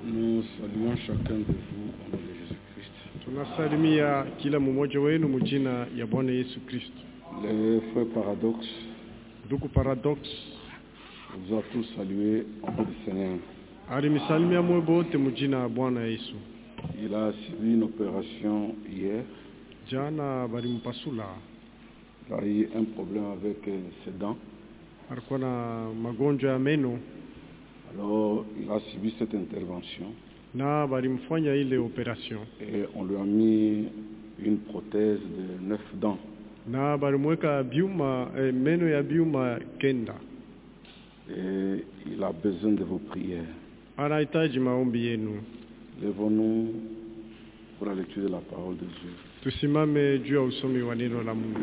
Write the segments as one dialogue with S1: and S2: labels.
S1: Nous saluons chacun de vous au nom de Jésus-Christ.
S2: Tunasalimia kila mmoja wenu mjina ya Bwana Yesu Kristo.
S1: Les frères Paradoxe
S2: Ndugu Paradox,
S1: vous a tous salué au nom du Seigneur.
S2: alimisalimia mwe bote mjina ya Bwana Yesu.
S1: Il a subi une opération hier.
S2: Jana balimpasula.
S1: Il a eu un problème avec ses dents.
S2: Alikuwa na magonjwa ya meno.
S1: Alors, il a subi cette intervention.
S2: Na balimfanya ile operation.
S1: Et on lui a mis une prothèse de 9 dents.
S2: Na balimweka biuma meno ya biuma kenda.
S1: Et il a besoin de vos prières.
S2: Anahitaji maombi yenu.
S1: Lèvons-nous pour la lecture de la parole de Dieu.
S2: Tusimame juu ya usomi wa neno la Mungu.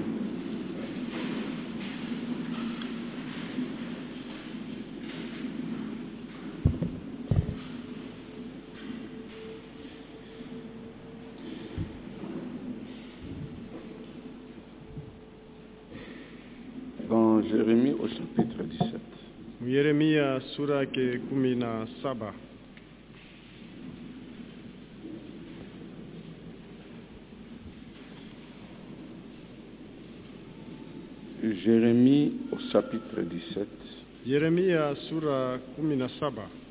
S1: Dans Jérémie au chapitre 17.
S2: Yeremia sura ke 17.
S1: Jérémie au chapitre 17.
S2: Yeremia sura 17.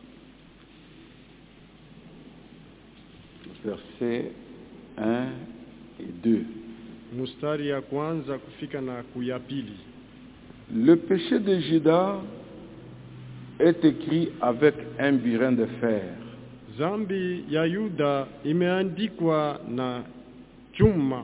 S1: Versets 1 et 2.
S2: Mustari ya kwanza kufika na kuya pili.
S1: Le péché de Juda est écrit avec un burin de fer.
S2: Zambi ya Yuda imeandikwa na chuma.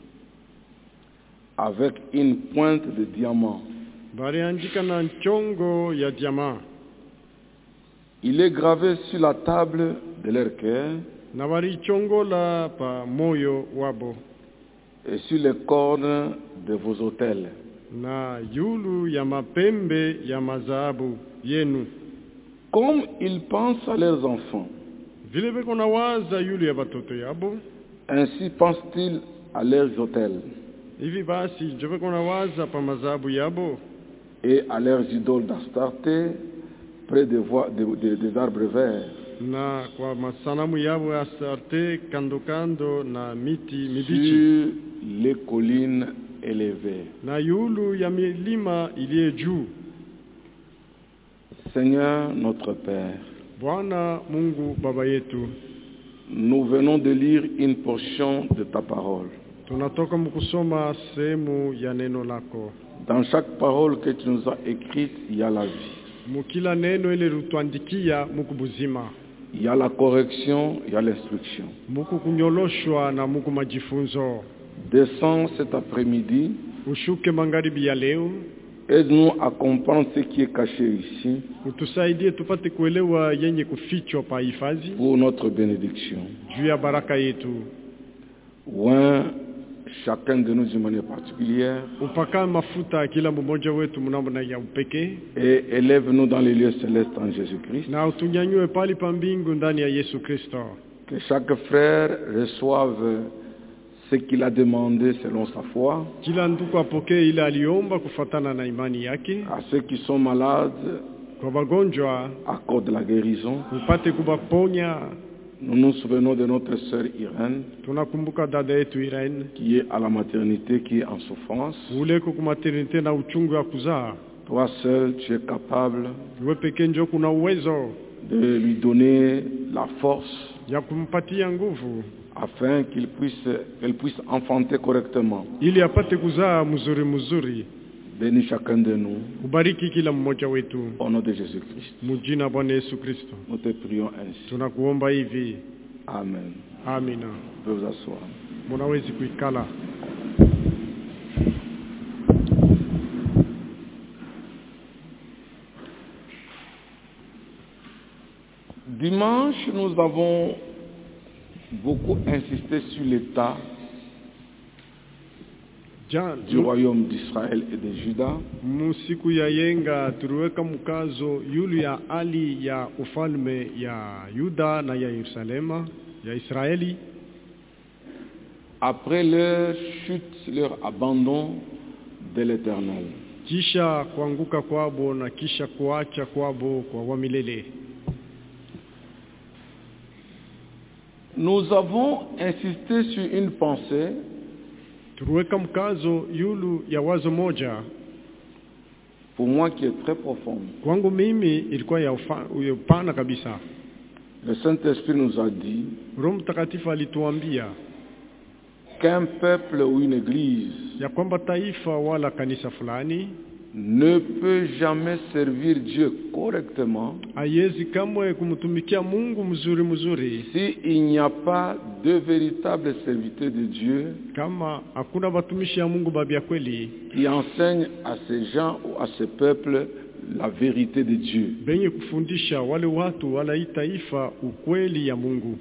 S1: Avec une pointe de diamant.
S2: Baliandika na nchongo ya diamant.
S1: Il est gravé sur la table de leur cœur.
S2: Na balichongola pa moyo wabo.
S1: Et sur les cornes de vos autels.
S2: Na yulu ya mapembe ya mazahabu yenu.
S1: Comme ils pensent à leurs enfants.
S2: Vile beko na waza yulu ya batoto yabo.
S1: Ainsi pensent-ils à leurs autels.
S2: Hivi basi jove kuna waza pa mazahabu yabo.
S1: Et à leurs idoles d'Astarté près des arbres verts.
S2: Na kwa masanamu yabo ya Astarte kando kando na miti mibichi.
S1: Sur les collines élevées.
S2: Na yulu ya milima iliye juu.
S1: Seigneur notre Père.
S2: Bwana Mungu Baba yetu.
S1: Nous venons de lire une portion de ta parole.
S2: Tunatoka mkusoma sehemu ya neno lako.
S1: Dans chaque parole que tu nous as écrite, il y a la vie.
S2: Mukila neno ile rutuandikia mukubuzima.
S1: Il y a la correction, il y a l'instruction.
S2: Muku kunyoloshwa na muku majifunzo.
S1: Descends cet après-midi.
S2: Ushuke magharibi ya leo.
S1: Aide-nous à comprendre ce qui est caché ici.
S2: Utusaidie tupate kuelewa yenye kufichwa pa hifadhi.
S1: Pour notre bénédiction.
S2: Juu ya baraka yetu.
S1: Oint chacun de nous d'une manière particulière.
S2: Upaka mafuta kila mmoja wetu mnamna ya upekee.
S1: Et élève-nous dans les lieux célestes en Jésus-Christ.
S2: Na utunyanyue pali pa mbingu ndani ya Yesu Kristo.
S1: Que chaque frère reçoive ce qu'il a demandé selon sa foi.
S2: Kila ndugu apokee ile aliomba kufatana na imani yake.
S1: À ceux qui sont malades,
S2: kwa wagonjwa
S1: accorde la guérison.
S2: Upate kubaponya.
S1: Nous nous souvenons de notre sœur Irène,
S2: tunakumbuka dada yetu Irene,
S1: qui est à la maternité, qui est en souffrance.
S2: Uleko ku maternité na uchungu ya kuzaa.
S1: Toi seul, tu es capable
S2: wewe pekee ndio kuna uwezo
S1: de lui donner la force
S2: ya kumpatia nguvu
S1: afin qu'elle puisse enfanter correctement.
S2: Ili apate kuzaa mzuri.
S1: Bénis chacun de nous.
S2: Ubariki kila mmoja wetu.
S1: Au nom de Jésus-Christ.
S2: Mujina Bwana Yesu Kristo.
S1: Nous te prions ainsi.
S2: Tunakuomba hivi.
S1: Amen.
S2: Amina.
S1: Vous pouvez vous asseoir.
S2: Munawezi kuikala.
S1: Dimanche, nous avons beaucoup insisté sur l'état du royaume d'Israël et de Juda.
S2: Musiku ya yenga tuliweka mkazo yulu ya ali ya ufalme ya Yuda na ya Yerusalema ya Israeli.
S1: Après leur chute, leur abandon de l'Éternel.
S2: Kisha kuanguka kwabo na kisha kuacha kwabo kwa wamilele.
S1: Nous avons insisté sur une pensée
S2: Turuweka mkazo yulu ya wazo moja
S1: pour moi qui est très profonde.
S2: Kwangu mimi ilikuwa ya upana kabisa.
S1: Le Saint-Esprit nous a dit
S2: Roho Mtakatifu alituambia
S1: qu'un peuple ou une église
S2: ya kwamba taifa wala kanisa fulani
S1: ne peut jamais servir Dieu correctement
S2: haiwezi kamwe kumtumikia Mungu mzuri
S1: si il n'y a pas de véritables serviteurs de Dieu
S2: kama hakuna watumishi ya Mungu babia kweli
S1: qui enseignent à ces gens ou à ce peuple la vérité de Dieu.
S2: Benye kufundisha wale watu wala hii taifa ukweli ya Mungu.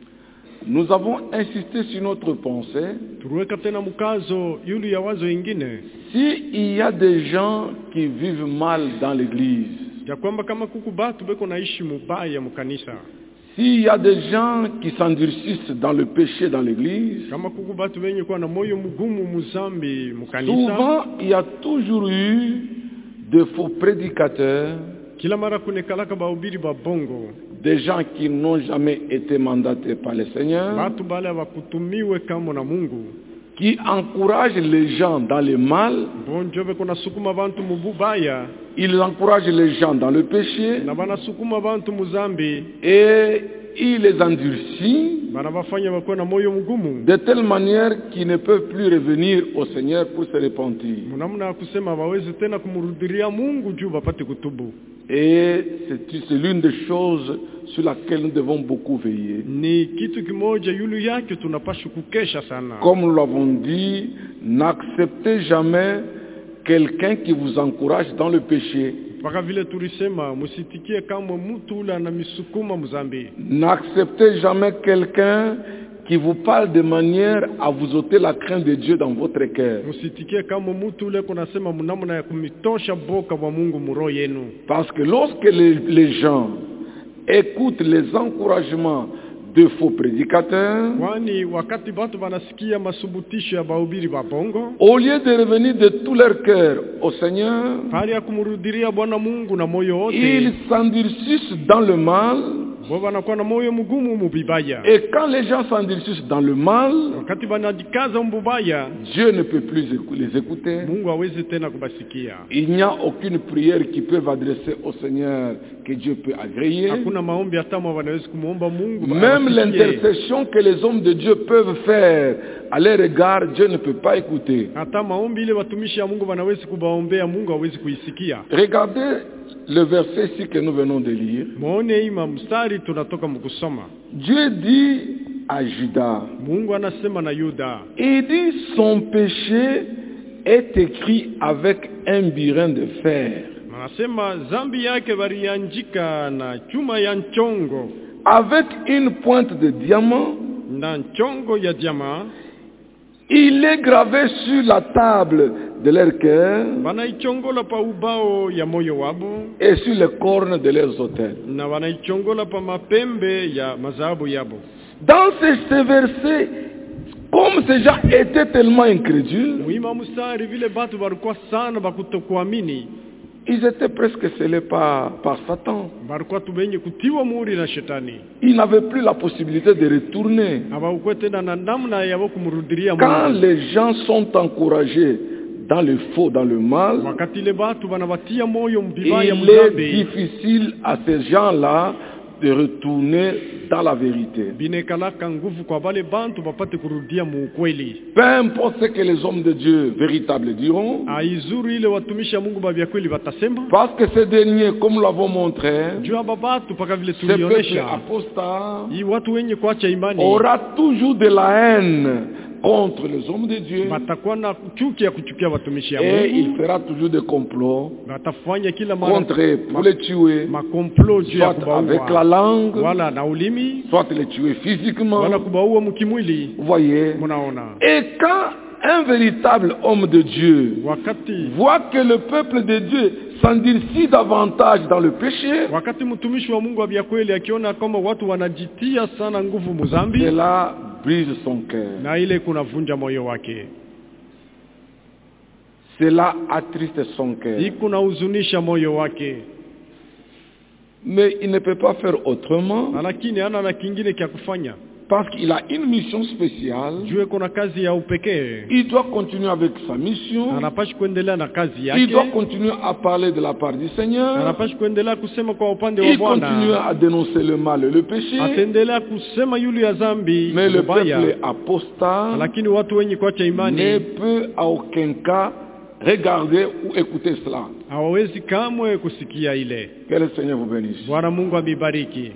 S1: Nous avons insisté sur notre pensée.
S2: Turuweka tena mkazo yulu ya wazo ingine.
S1: Si il y a des gens qui vivent mal dans l'église,
S2: ya kwamba kama kuku batu beko naishi mubaya mkanisa,
S1: s'il y a des gens qui s'endurcissent dans le péché dans l'église,
S2: kama kuku batu benye kwa na moyo mgumu muzambi mkanisa,
S1: souvent il y a toujours eu de faux prédicateurs,
S2: kila mara kunekalaka bahubiri ba bongo,
S1: des gens qui n'ont jamais été mandatés par le Seigneur,
S2: batu bale bakutumiwe kama na Mungu,
S1: qui encouragent les gens dans le mal,
S2: bonjobe kuna sukuma bantu mububaya,
S1: ils encouragent les gens dans le péché,
S2: na bana sukuma bantu muzambi,
S1: et ils les endurcissent
S2: bana bafanya bakwe na moyo mgumu,
S1: de telle manière qu'ils ne peuvent plus revenir au Seigneur pour se repentir.
S2: munamna kusema baweze tena kumurudiria Mungu juu bapate kutubu.
S1: Et c'est l'une des choses sur laquelle nous devons beaucoup veiller.
S2: Ni kitu kimoja yulu yake tunapaswa kukesha sana.
S1: Comme nous l'avons dit, n'acceptez jamais quelqu'un qui vous encourage dans le péché.
S2: Paka vile tulisema musitikie kama mtu ula na misukuma mzambi.
S1: N'acceptez jamais quelqu'un qui vous parle de manière à vous ôter la crainte de Dieu dans votre cœur.
S2: Musitikie kama mtu ule kunasema mnamna ya kumitosha boka wa Mungu muro yenu.
S1: Parce que lorsque les gens écoutent les encouragements de faux prédicateurs,
S2: kwani wakati batu banasikia masubutisho ya bahubiri ba bongo,
S1: au lieu de revenir de tout leur cœur au Seigneur,
S2: pale ya kumurudiria Bwana Mungu na moyo wote,
S1: ils s'endurcissent dans le mal.
S2: boba nakuwa na moyo mgumu mubibaya.
S1: Et quand les gens s'endurcissent dans le mal,
S2: wakati banajikaza mbubaya,
S1: Dieu ne peut plus les écouter.
S2: Mungu hawezi tena kubasikia.
S1: Il n'y a aucune prière qui peut adresser au Seigneur que Dieu peut agréer.
S2: Hakuna maombi hata mwa wanaweza kumuomba Mungu.
S1: Même l'intercession que les hommes de Dieu peuvent faire à leur égard, Dieu ne peut pas écouter.
S2: Hata maombi ile watumishi ya Mungu wanaweza kubaombea, Mungu hawezi kuisikia.
S1: Regardez le verset ici que nous venons de lire.
S2: Muone ima mstari tunatoka mkusoma.
S1: Dieu dit à Judas,
S2: Mungu anasema na Yuda,
S1: il dit son péché est écrit avec un burin de fer.
S2: anasema zambi yake barianjika na chuma ya nchongo,
S1: avec une pointe de diamant,
S2: na nchongo ya diama,
S1: il est gravé sur la table de leur cœur
S2: banaichongola pa ubao ya moyo wabo,
S1: et sur les cornes de leurs autels.
S2: na banaichongola pa mapembe ya mazabu yabo.
S1: Dans ces versets, comme ces gens étaient tellement incrédules,
S2: Muima mstari vile batu barikuwa sana bakutokuamini,
S1: ils étaient presque scellés par Satan.
S2: barikuwa tubenye kutiwa muri na shetani.
S1: Ils n'avaient plus la possibilité de retourner.
S2: Abakuwa tena na namna yabo kumurudiria
S1: Quand
S2: Mungu.
S1: les gens sont encouragés dans le faux, dans le mal,
S2: Wakati le batu banabatia moyo mbibaya
S1: il est
S2: mzambi,
S1: difficile à ces gens-là de retourner dans la vérité.
S2: binekalaka nguvu kwa bale bantu bapate kurudia mu ukweli.
S1: Peu importe ce que les hommes de Dieu véritables diront,
S2: Aizuri ile watumishi ya Mungu babia kweli batasema,
S1: parce que ces derniers, comme nous l'avons montré,
S2: juu aba batu paka vile
S1: ce peuple
S2: tulionesha,
S1: apostat
S2: hii watu wenye kuacha imani
S1: aura toujours de la haine contre les hommes de Dieu,
S2: batakuwa na chuki ya kuchukia watumishi ya
S1: et il
S2: Mungu,
S1: fera toujours des complots
S2: batafanya kila mara
S1: contre eux pour les tuer,
S2: makomplo juu ya
S1: soit avec la
S2: kubaua,
S1: langue,
S2: wala na ulimi,
S1: soit les tuer physiquement.
S2: wala kubaua mkimwili.
S1: Vous voyez.
S2: Munaona,
S1: Et quand un véritable homme de Dieu
S2: wakati
S1: voit que le peuple de Dieu s'endurcit davantage dans le péché,
S2: wakati mtumishi wa Mungu abia kweli akiona kama watu wanajitia sana nguvu muzambi,
S1: cela brise son cœur.
S2: na ile kunavunja moyo wake,
S1: Cela attriste son cœur.
S2: ikuna huzunisha moyo wake,
S1: Mais il ne peut pas faire autrement
S2: lakini hana na kingine kia kufanya.
S1: Parce qu'il a une mission spéciale.
S2: juu kuna kazi ya upekee.
S1: Il doit continuer avec sa mission.
S2: Anapaswa kuendelea na kazi yake.
S1: Il doit continuer à parler de la part du Seigneur.
S2: Anapaswa kuendelea kusema kwa upande wa
S1: Il
S2: Bwana.
S1: continue à dénoncer le mal et le péché.
S2: Ataendelea kusema yule ya dhambi.
S1: Mais le peuple apostat
S2: lakini watu wenye kuacha imani
S1: ne peut à aucun cas regarder ou écouter cela.
S2: hawawezi kamwe kusikia ile.
S1: Que le Seigneur vous bénisse.
S2: Bwana Mungu abibariki.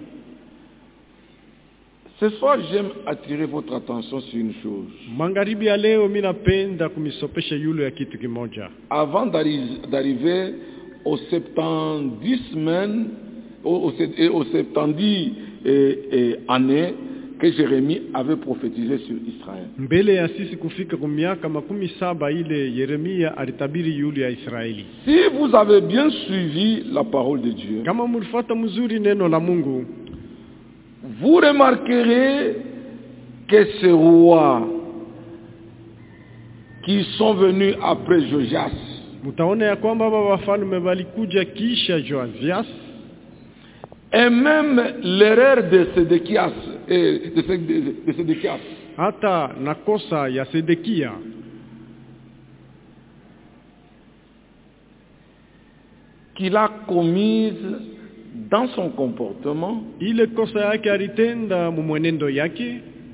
S1: Ce soir, j'aime attirer votre attention sur une chose.
S2: Magharibi ya leo mimi napenda kumisopesha yule ya kitu kimoja.
S1: Avant d'arriver aux 70 semaines, aux 70 années que Jérémie avait prophétisé sur Israël.
S2: Mbele ya sisi kufika kwa miaka 17 ile Yeremia alitabiri yule ya Israeli.
S1: Si vous avez bien suivi la parole de Dieu,
S2: kama mlifuata mzuri neno la Mungu,
S1: vous remarquerez que ces rois qui sont venus après Josias,
S2: mtaona ya kwamba baba wafalme walikuja kisha Josias,
S1: et même l'erreur de Sédéchias,
S2: hata na kosa ya Sedekia,
S1: qu'il a commise dans son comportement,
S2: ile kosa yake alitenda mwenendo yake,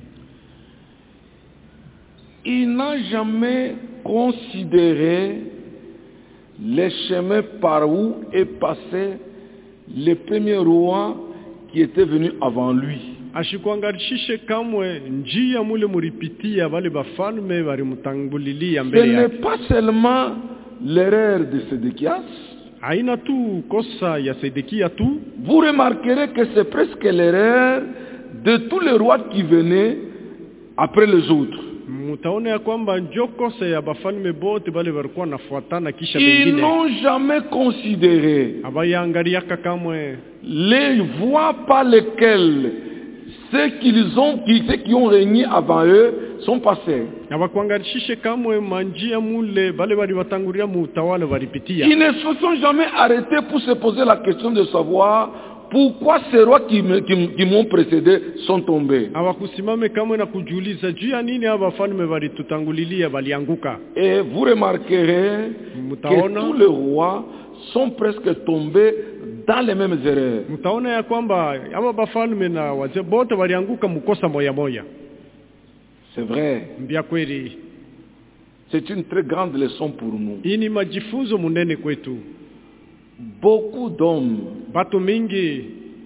S1: il n'a jamais considéré les chemins par où est passé le premier roi qui était venu avant lui.
S2: ashikuangarishishe kamwe njia mule muripitia wale bafalme walimtangulilia
S1: Ce
S2: mbele
S1: n'est
S2: yake.
S1: pas seulement l'erreur de Sédéchias.
S2: Haina tu kosa ya Sedekia tu,
S1: Vous remarquerez que c'est presque l'erreur de tous les rois qui venaient après les autres.
S2: mtaona ya kwamba ndio kosa ya bafalme bote wale walikuwa nafuatana kisha
S1: Ils
S2: wengine.
S1: n'ont jamais considéré
S2: Abayaangaliaka kamwe
S1: les voies par lesquelles ceux qui ont régné avant eux sont passés.
S2: abakuangarishishe kamwe manjia mule wale waliwatangulia mutawala walipitia.
S1: Ils ne se sont jamais arrêtés pour se poser la question de savoir pourquoi ces rois qui m'ont précédé sont tombés.
S2: Hawakusimame kamwe na kujiuliza juu ya nini hao wafalme walitutangulilia walianguka.
S1: Et vous remarquerez que tous les rois sont presque tombés dans les mêmes erreurs.
S2: Mtaona ya kwamba hao wafalme na wazee bote walianguka mkosa moya moya.
S1: C'est vrai.
S2: Mbia kweli.
S1: C'est une très grande leçon pour nous.
S2: Hii ni majifunzo munene kwetu.
S1: Beaucoup d'hommes
S2: Batu mingi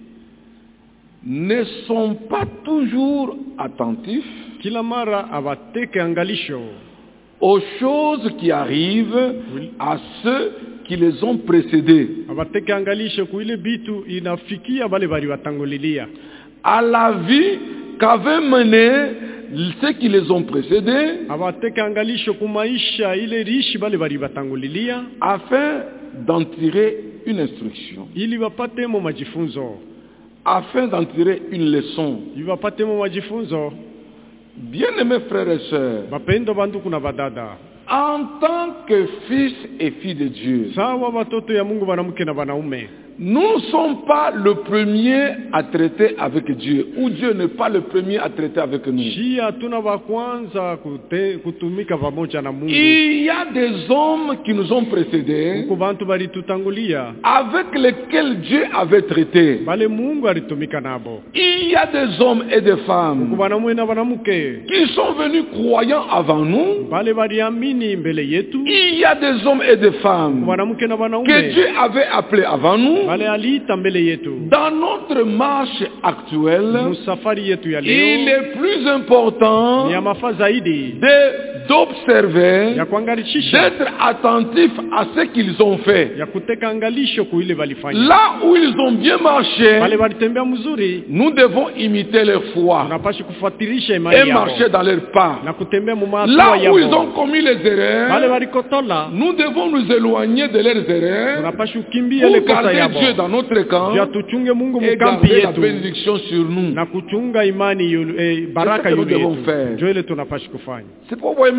S1: ne sont pas toujours attentifs
S2: kila mara abateke angalisho
S1: aux choses qui arrivent à ceux qui les ont précédés,
S2: abateke angalisho kuile bitu inafikia wale waliwatangulilia,
S1: à la vie qu'avaient mené ceux qui les ont précédés,
S2: abateke angalisho kumaisha ile rishi wale waliwatangulilia,
S1: afin d'en tirer une instruction,
S2: ili wapate mo majifunzo,
S1: afin d'en tirer une leçon.
S2: ili wapate mo majifunzo.
S1: Bien-aimés frères et sœurs,
S2: Bapendo banduku na badada,
S1: en tant que fils et filles de Dieu,
S2: sawa watoto ya Mungu wanamke na wanaume,
S1: nous ne sommes pas le premier à traiter avec Dieu, ou Dieu n'est pas le premier à traiter avec nous.
S2: shia tuna wa kwanza kutumika pamoja na Mungu.
S1: Il y a des hommes qui nous ont précédés,
S2: Huko bantu balitutangulia
S1: avec lesquels Dieu avait traité.
S2: bale Mungu alitumika nabo.
S1: Il y a des hommes et des
S2: Huko
S1: femmes
S2: banamume na banamuke
S1: qui sont venus croyants avant nous.
S2: bale baliamini mbele yetu.
S1: Il y a des hommes et des femmes
S2: Banamuke na
S1: que
S2: banaume
S1: Dieu avait appelés avant nous.
S2: bale aliita mbele yetu.
S1: Dans notre marche actuelle,
S2: Musafari yetu ya
S1: il
S2: leo
S1: est plus important
S2: ni ya mafaa zaidi
S1: d'observer,
S2: ya kuangarishisha,
S1: d'être attentif à ce qu'ils ont fait.
S2: ya kuteka angalisho kuile walifanya.
S1: Là où ils ont bien marché,
S2: Bale walitembea mzuri,
S1: nous devons imiter leur foi
S2: tunapashi kufuatilisha imani
S1: et
S2: yao
S1: marcher dans leurs pas.
S2: na kutembea mumatua
S1: Là où ils
S2: yao.
S1: ont commis les
S2: Bale
S1: erreurs,
S2: walikotola
S1: nous devons nous éloigner de leurs erreurs
S2: tunapashi kukimbia ile
S1: pour
S2: kosa
S1: garder
S2: yabo,
S1: Dieu dans notre camp
S2: ya tuchunge Mungu
S1: et
S2: mkampi
S1: garder la
S2: yetu
S1: bénédiction sur nous.
S2: na kuchunga imani yule, baraka
S1: C'est ce que nous
S2: yule
S1: devons
S2: yetu.
S1: faire.
S2: Ndio ile tunapashi kufanya.
S1: C'est pourquoi,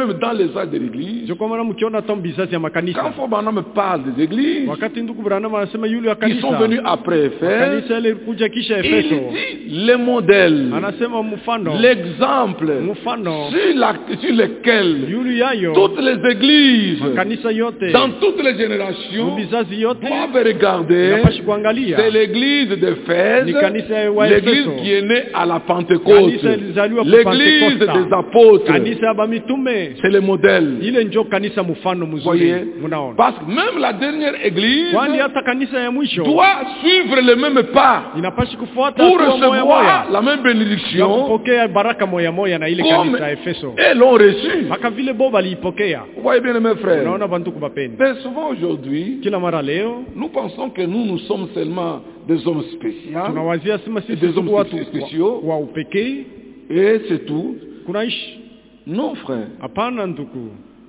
S1: même dans les âges de l'église,
S2: Je kwa mkiona hata bizazi ya
S1: quand
S2: makanisa.
S1: Branham parle des églises
S2: Wakati ndugu Branham anasema yule ya
S1: qui
S2: kanisa.
S1: sont venus après Éphèse,
S2: Kanisa ile kuja kisha
S1: il
S2: Efeso.
S1: dit les modèles,
S2: Anasema mfano.
S1: l'exemple
S2: Mfano.
S1: sur lesquels
S2: Yule yayo.
S1: toutes les églises,
S2: Makanisa yote.
S1: dans toutes les générations,
S2: Bizazi yote.
S1: doivent regarder.
S2: Inapashi kuangalia.
S1: C'est l'église d'Éphèse,
S2: Ni kanisa ya
S1: l'église
S2: Efeso.
S1: qui est née à la Pentecôte,
S2: Kanisa ilizaliwa kwa
S1: l'église
S2: Pentekosta.
S1: des apôtres.
S2: Kanisa ya mitume.
S1: C'est le modèle.
S2: Ile ndio kanisa mfano mzuri.
S1: Voyez,
S2: Mnaona.
S1: parce que même la dernière église
S2: Kwani hata kanisa ya mwisho
S1: doit suivre le même pas
S2: inapashi kufuata
S1: pour
S2: hatua moya
S1: recevoir
S2: moya.
S1: la même
S2: Na
S1: bénédiction
S2: kupokea baraka moya moya na ile
S1: comme
S2: kanisa ya Efeso.
S1: elles l'ont reçu.
S2: Maka vile Boba aliipokea.
S1: Vous voyez bien mes frères.
S2: Unaona bantu kubapenda.
S1: Mais souvent aujourd'hui,
S2: Kila mara leo
S1: nous pensons que nous sommes seulement des hommes spéciaux
S2: tunawazia sema sisi
S1: des hommes
S2: tuko watu
S1: spéciaux
S2: wa upekee.
S1: et c'est tout.
S2: Kunaishi.
S1: Non frère,
S2: Hapana ndugu.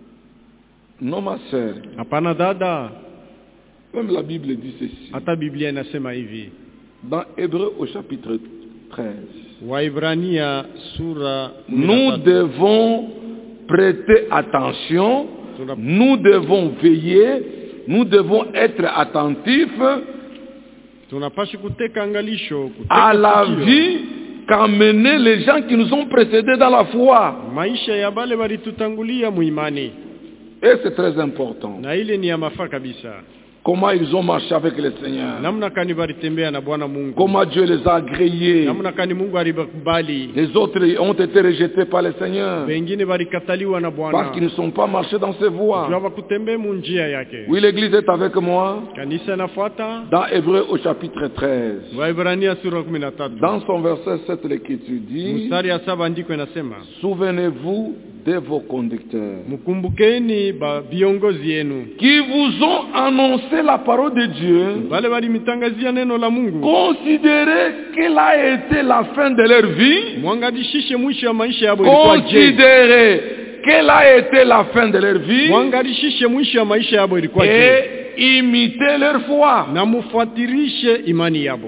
S1: non ma sœur.
S2: Hapana dada.
S1: Même la Bible dit ceci.
S2: Hata Biblia inasema hivi.
S1: Dans Hébreux au chapitre 13.
S2: Waibrania sura
S1: Nous
S2: 13.
S1: devons prêter attention, nous devons veiller, nous devons être attentifs
S2: Tunapashi kuteka angalisho,
S1: à la
S2: sikio.
S1: vie qu'ont mené les gens qui nous ont précédés dans la foi.
S2: Maisha ya bale walitutangulia muimani.
S1: Et c'est très important.
S2: Na ile ni ya mafaa kabisa.
S1: Comment ils ont marché avec le Seigneur.
S2: Namna kani walitembea na Bwana Mungu.
S1: Comment Dieu les a agréés.
S2: Namna kani Mungu alibakubali.
S1: Les autres ont été rejetés par le Seigneur.
S2: Wengine walikataliwa na Bwana.
S1: Parce qu'ils ne sont pas marchés dans ses voies.
S2: Jua kutembea mu njia yake.
S1: Oui, l'église est avec moi.
S2: Kanisa nafuata.
S1: Dans Hébreux au chapitre 13.
S2: Waibrania sura 13.
S1: Dans son verset 7, l'Écriture dit,
S2: Mstari ya 7 andiko inasema,
S1: souvenez-vous de vos conducteurs
S2: mkumbukeni viongozi yenu
S1: qui vous ont annoncé la parole de Dieu.
S2: wale walimitangazia neno la Mungu.
S1: Considérez quelle a été la fin de leur vie.
S2: Mwangalishishe mwisho ya maisha yao ilikuwa je.
S1: Considérez quelle a été la fin de leur vie.
S2: Mwangalishishe mwisho ya maisha yao ilikuwa je.
S1: Et imitez leur foi.
S2: Na mufuatirishe imani yao.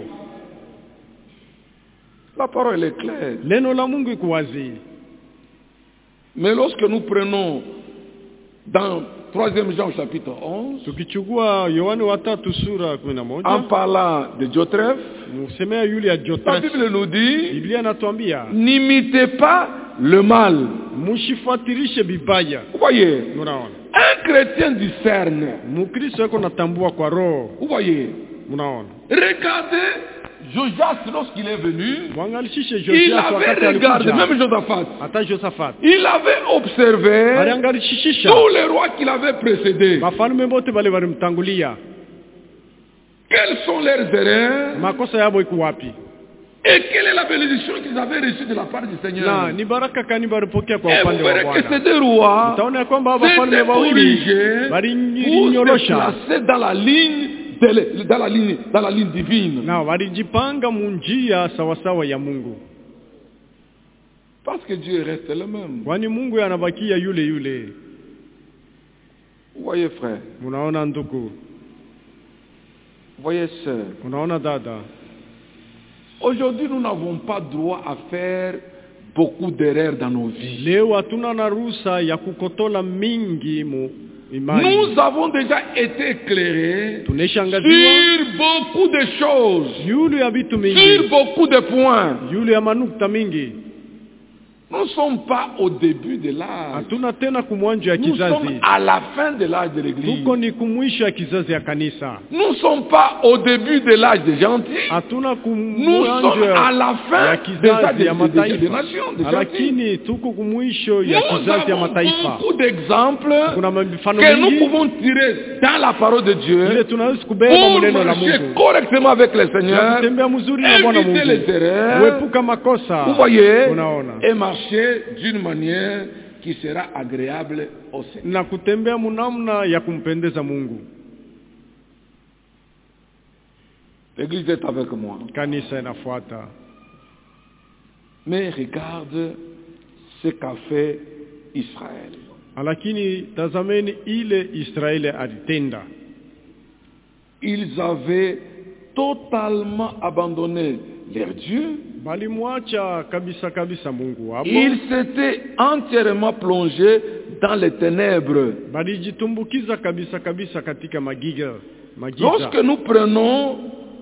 S1: La parole est claire.
S2: Neno la Mungu iko wazi.
S1: Mais lorsque nous prenons dans 3e Jean chapitre 11,
S2: Tukichukua Yohane 3 sura 11,
S1: en parlant de Diotrephe,
S2: msemea yule ya
S1: la
S2: Diotrephe.
S1: Bible nous dit,
S2: Biblia inatuambia,
S1: n'imitez pas le mal.
S2: mshifuatirishe bibaya.
S1: Vous voyez,
S2: Mnaona?
S1: un chrétien discerne.
S2: Mkristo yako natambua kwa roho.
S1: Vous voyez,
S2: Mnaona?
S1: regardez Josias lorsqu'il est venu,
S2: Mwangalishishe
S1: il
S2: Josias
S1: avait
S2: wakati
S1: regardé,
S2: alikuja.
S1: même Josaphat,
S2: Hata Josaphat.
S1: il avait observé
S2: Aliangalishisha.
S1: tous les rois qui l'avaient précédé.
S2: Wafalme wote wale walimtangulia.
S1: Quelles sont leurs erreurs
S2: Makosa yao iko wapi?
S1: et quelle est la bénédiction qu'ils avaient reçue de la part du Seigneur.
S2: Na ni baraka kani walipokea kwa
S1: Et
S2: upande
S1: vous
S2: wa
S1: verrez que
S2: Bwana.
S1: ces deux rois
S2: Utaona ya kwamba wafalme
S1: s'étaient
S2: wawili
S1: corrigés pour se
S2: walinyorosha
S1: placer dans la ligne dans la ligne divine.
S2: na walijipanga munjia sawasawa ya Mungu.
S1: Parce que Dieu reste le même.
S2: Kwani Mungu anabakia yule yule.
S1: Vous voyez frère,
S2: Unaona ndugu,
S1: vous voyez sœur.
S2: unaona dada.
S1: Aujourd'hui nous n'avons pas droit à faire beaucoup d'erreurs dans nos vies.
S2: Leo hatuna na ruhusa ya kukotola mingi mu imani.
S1: Nous avons déjà été éclairés
S2: Tuneshangaziwa
S1: sur beaucoup de choses,
S2: yule ya vitu
S1: sur
S2: mingi,
S1: beaucoup de points.
S2: yule ya manukta mingi.
S1: Nous ne sommes pas au début de l'âge.
S2: Hatuna tena kumwanjo ya
S1: Nous sommes
S2: kizazi.
S1: à la fin de l'âge de l'église.
S2: Tuko ni kumwisho ya kizazi ya kanisa.
S1: Nous ne sommes pas au début de l'âge des gentils.
S2: Hatuna
S1: Nous
S2: kumwanjo
S1: sommes à la
S2: ya
S1: fin des âges
S2: kizazi ya
S1: des
S2: mataifa.
S1: nations, des gentils.
S2: Lakini tuko kumwisho ya
S1: Nous
S2: kizazi ya
S1: avons
S2: mataifa.
S1: beaucoup d'exemples
S2: Kuna mifano
S1: que nous
S2: mingi
S1: pouvons tirer dans la parole de
S2: ile
S1: Dieu
S2: tunaweza kubeba
S1: pour
S2: maneno la
S1: marcher
S2: Mungu.
S1: correctement avec le
S2: Na
S1: Seigneur,
S2: kutembea mzuri na Bwana
S1: éviter les
S2: Mungu.
S1: erreurs,
S2: Kuepuka makosa.
S1: vous voyez,
S2: Unaona.
S1: et marcher d'une manière qui sera agréable au Seigneur.
S2: Na kutembea munamna ya kumpendeza Mungu.
S1: L'église est avec moi.
S2: Kanisa inafuata.
S1: Mais regarde ce qu'a fait Israël.
S2: Lakini tazameni ile Israeli alitenda.
S1: Ils avaient totalement abandonné leur Dieu.
S2: Balimwacha kabisa kabisa Mungu wabo.
S1: Ils s'étaient entièrement plongés dans les ténèbres.
S2: Balijitumbukiza kabisa kabisa katika magiza.
S1: Lorsque nous prenons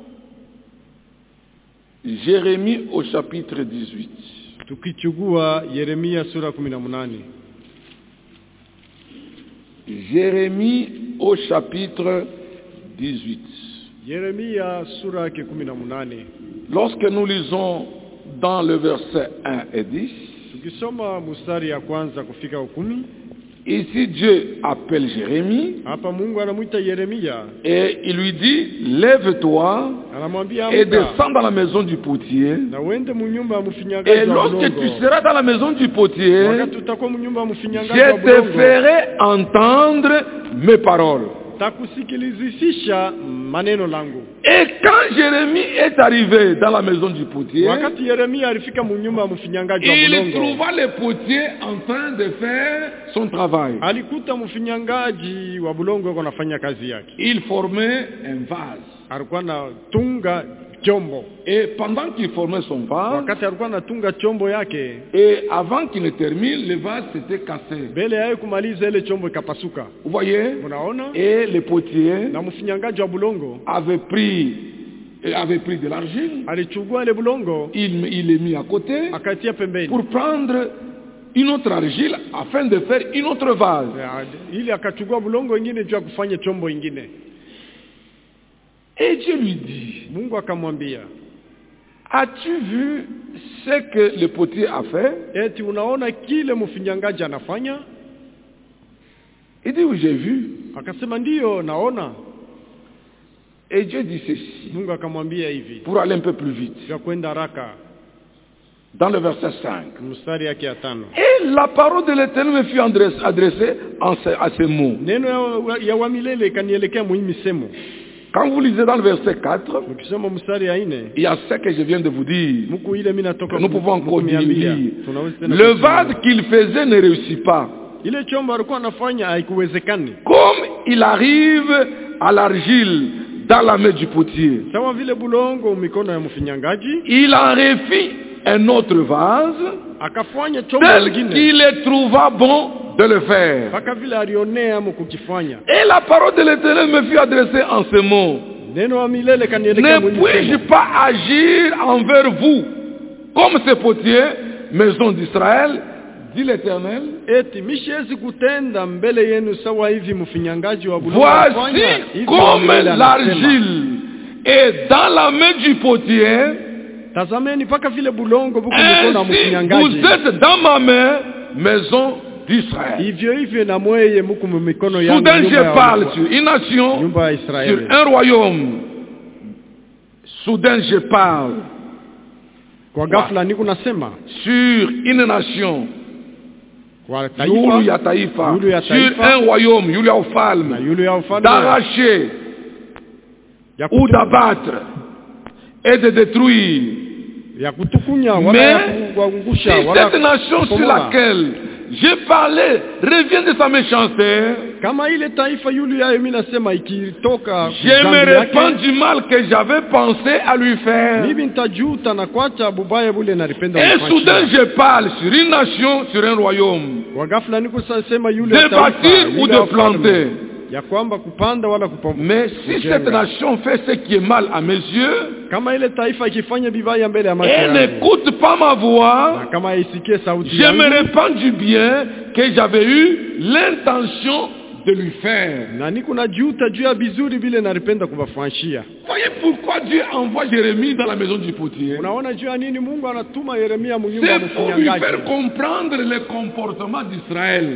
S1: Jérémie au chapitre 18.
S2: Tukichukua Yeremia sura 18.
S1: Jérémie au chapitre 18.
S2: Yeremia sura 18.
S1: Lorsque nous lisons dans le verset 1 et 10,
S2: tukisoma mstari ya kwanza kufika 10,
S1: ici Dieu appelle Jérémie
S2: hapa Mungu anamuita Yeremia
S1: et il lui dit lève-toi et descends dans la maison du potier,
S2: na uende mu nyumba ya mfinyangaji.
S1: Et lorsque tu seras dans la maison du potier,
S2: wakati utakuwa mu nyumba ya mfinyangaji,
S1: je te ferai entendre mes paroles.
S2: Takusikilizisha maneno langu.
S1: Et quand Jérémie est arrivé dans la maison du potier,
S2: wakati Yeremia alifika mu nyumba ya mfinyangaji wa bulongo,
S1: il trouva le potier en train de faire son travail.
S2: Alikuta mfinyangaji wa bulongo yuko anafanya kazi yake.
S1: Il formait un vase.
S2: Alikuwa na tunga chombo.
S1: Et pendant qu'il formait son vase,
S2: wakati alikuwa anatunga chombo yake,
S1: et avant qu'il ne termine, le vase s'était cassé.
S2: Bele yake kumaliza ile chombo ikapasuka.
S1: Vous voyez?
S2: Unaona?
S1: Et le potier
S2: na mfinyangaji wa bulongo
S1: avait pris de l'argile.
S2: Alichukua ile bulongo,
S1: il est mis à côté
S2: akatia pembeni
S1: pour prendre une autre argile afin de faire une autre vase.
S2: Ili akachukua bulongo ingine juu ya kufanya chombo ingine.
S1: Et Dieu lui dit,
S2: Mungu akamwambia,
S1: as-tu vu ce que le potier a fait?
S2: Eti unaona kile mfinyangaji anafanya?
S1: Il dit, oui, j'ai vu.
S2: Akasema ndio naona.
S1: Et Dieu dit ceci,
S2: Mungu akamwambia hivi,
S1: pour aller un peu plus vite,
S2: ya kwenda haraka,
S1: dans le verset 5.
S2: mstari yake ya 5.
S1: Et la parole de l'Éternel me fut adressée à ces mots.
S2: Neno ya wa milele kanielekea muhimu semo.
S1: Quand vous lisez dans le verset 4,
S2: ukisoma mstari ya 4,
S1: il y a ce que je viens de vous dire.
S2: Muku ile mimi natoka,
S1: nous pouvons encore lire.
S2: Le
S1: Le vase qu'il faisait ne réussit pas.
S2: Ile chombo alikuwa anafanya haikuwezekani.
S1: Comme il arrive à l'argile dans la main du potier,
S2: sawa vile bulongo mikono ya mfinyangaji,
S1: il en refit un autre vase
S2: akafanya chombo kingine
S1: qu'il le trouva bon de le faire.
S2: Paka vile alionea mukukifanya.
S1: Et la parole de l'Éternel me fut adressée en ces mots.
S2: Neno wa milele kanielekea
S1: ne puis-je pas agir envers vous comme ce potier, maison d'Israël, dit l'Éternel?
S2: Eti mishezi kutenda mbele yenu sawa hivi mfinyangaji wa bulongo.
S1: Voici comme l'argile est dans la main du potier,
S2: tazameni paka vile bulongo buku mikono ya mfinyangaji.
S1: Vous êtes dans ma main, maison d'Israël. Soudain je parle sur une nation, sur un royaume. Soudain je parle sur une nation, sur un royaume, d'arracher ou d'abattre et de détruire. Mais si cette nation sur laquelle j'ai parlé revient de sa méchanceté, je me repens du mal que j'avais pensé à lui faire. Et soudain je parle sur une nation, sur un royaume, de bâtir ou de planter. Mais si cette nation fait ce qui est mal à mes yeux, et n'écoute pas ma voix, je me repens du bien que j'avais eu l'intention de lui faire. Voyez pourquoi Dieu envoie Jérémie dans la maison du potier. C'est pour lui faire comprendre le comportement d'Israël.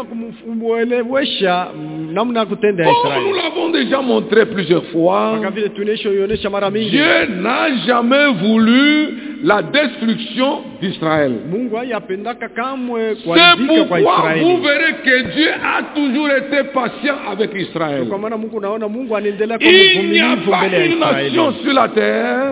S1: Comme nous l'avons déjà montré plusieurs fois, Dieu n'a jamais voulu la destruction d'Israël. C'est pourquoi vous verrez que Dieu a toujours été patient avec Israël. Il n'y a pas une nation sur la terre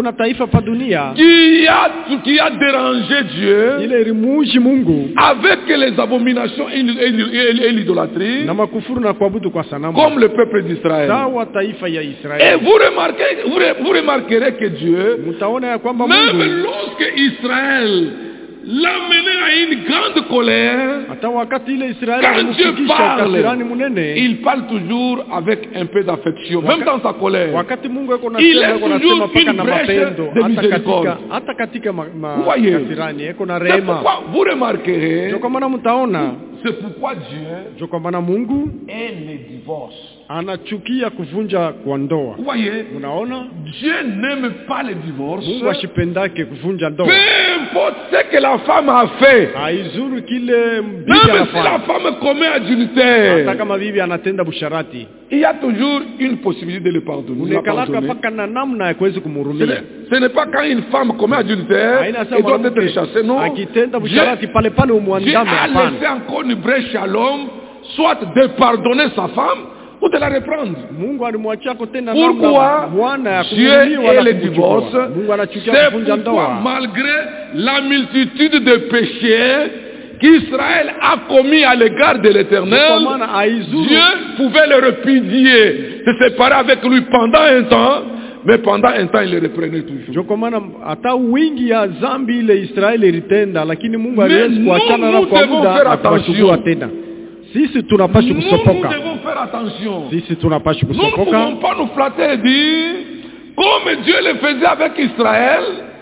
S1: qui a dérangé Dieu avec les abominations et l'idolâtrie comme le peuple d'Israël. Et vous remarquerez que Dieu, même lorsque Israël l'amener à une grande colère.
S2: Hata wakati ile Israeli
S1: Quand Dieu
S2: alimfikisha
S1: parle,
S2: ukasirani munene,
S1: il parle toujours avec un peu d'affection, même dans sa colère.
S2: wakati Mungu yuko
S1: Il
S2: nasema
S1: est
S2: yuko
S1: toujours
S2: nasema paka
S1: une
S2: na
S1: brèche
S2: mapendo,
S1: de miséricorde.
S2: hata katika
S1: Voyez.
S2: kasirani yuko na
S1: C'est
S2: rehema.
S1: pourquoi vous remarquerez,
S2: Ndio kwa maana mtaona,
S1: c'est pourquoi Dieu
S2: ndio kwa maana Mungu
S1: aime les divorces.
S2: anachukia kuvunja kwa ndoa.
S1: Vous voyez,
S2: Unaona?
S1: Dieu n'aime pas les divorces.
S2: Mungu ashipendake kuvunja ndoa.
S1: Peu importe ce que la femme a fait.
S2: Haizuru kile bibi
S1: Même si la
S2: anafanya.
S1: femme commet
S2: Hata
S1: adultère,
S2: kama bibi anatenda busharati,
S1: il y a toujours une possibilité de le pardonner. de la
S2: unekalaka
S1: pardonner.
S2: paka na namna ya kuweza kumhurumia.
S1: Ce n'est pas quand une femme commet adultère,
S2: Haina
S1: elle
S2: sema
S1: doit être
S2: mwanamke
S1: chassée, non.
S2: akitenda
S1: Dieu
S2: busharati pale pale
S1: Dieu
S2: umwandame,
S1: a
S2: hapana.
S1: laissé encore une brèche à l'homme, soit de pardonner sa femme ou de la reprendre.
S2: Mungu alimwachia kutenda
S1: Pourquoi
S2: Bwana ya
S1: Dieu
S2: kumhurumia
S1: et
S2: wala
S1: les
S2: kumchukua.
S1: divorces?
S2: Mungu anachukia
S1: C'est
S2: kuvunja
S1: pourquoi,
S2: ndoa.
S1: malgré la multitude de péchés qu'Israël a commis à l'égard de l'Éternel,
S2: Kwa maana haizuru
S1: Dieu pouvait le répudier, se séparer avec lui pendant un temps, mais pendant un temps il le reprenait toujours.
S2: ndio kwa maana hata wingi ya zambi ile Israeli ilitenda, lakini Mungu
S1: Mais
S2: aliweza kuachana na
S1: nous
S2: kwa
S1: devons
S2: muda
S1: faire
S2: na kuwachukua
S1: attention.
S2: tena. Sisi tunapaswa
S1: Nous
S2: kusopoka.
S1: devons faire attention.
S2: Sisi tunapaswa
S1: Nous ne
S2: kusopoka.
S1: pouvons pas nous flatter et dire, comme Dieu le faisait avec Israël,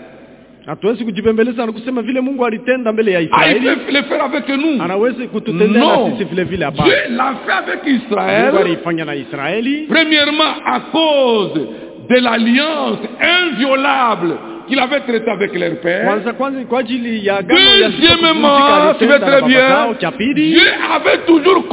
S2: Hatuwezi kujibembeleza na kusema vile Mungu alitenda mbele ya
S1: il
S2: Israeli,
S1: peut le faire avec nous.
S2: anaweza kututendea na
S1: Non,
S2: sisi vile vile. Hapana,
S1: Dieu l'a fait avec
S2: Mungu
S1: Israël,
S2: alifanya na Israeli
S1: premièrement à cause de l'alliance inviolable qu'il avait traitée avec leur père.
S2: kwanza kwa ajili ya agano ya
S1: Deuxièmement, tu veux très bien,
S2: cha pili,
S1: Dieu avait toujours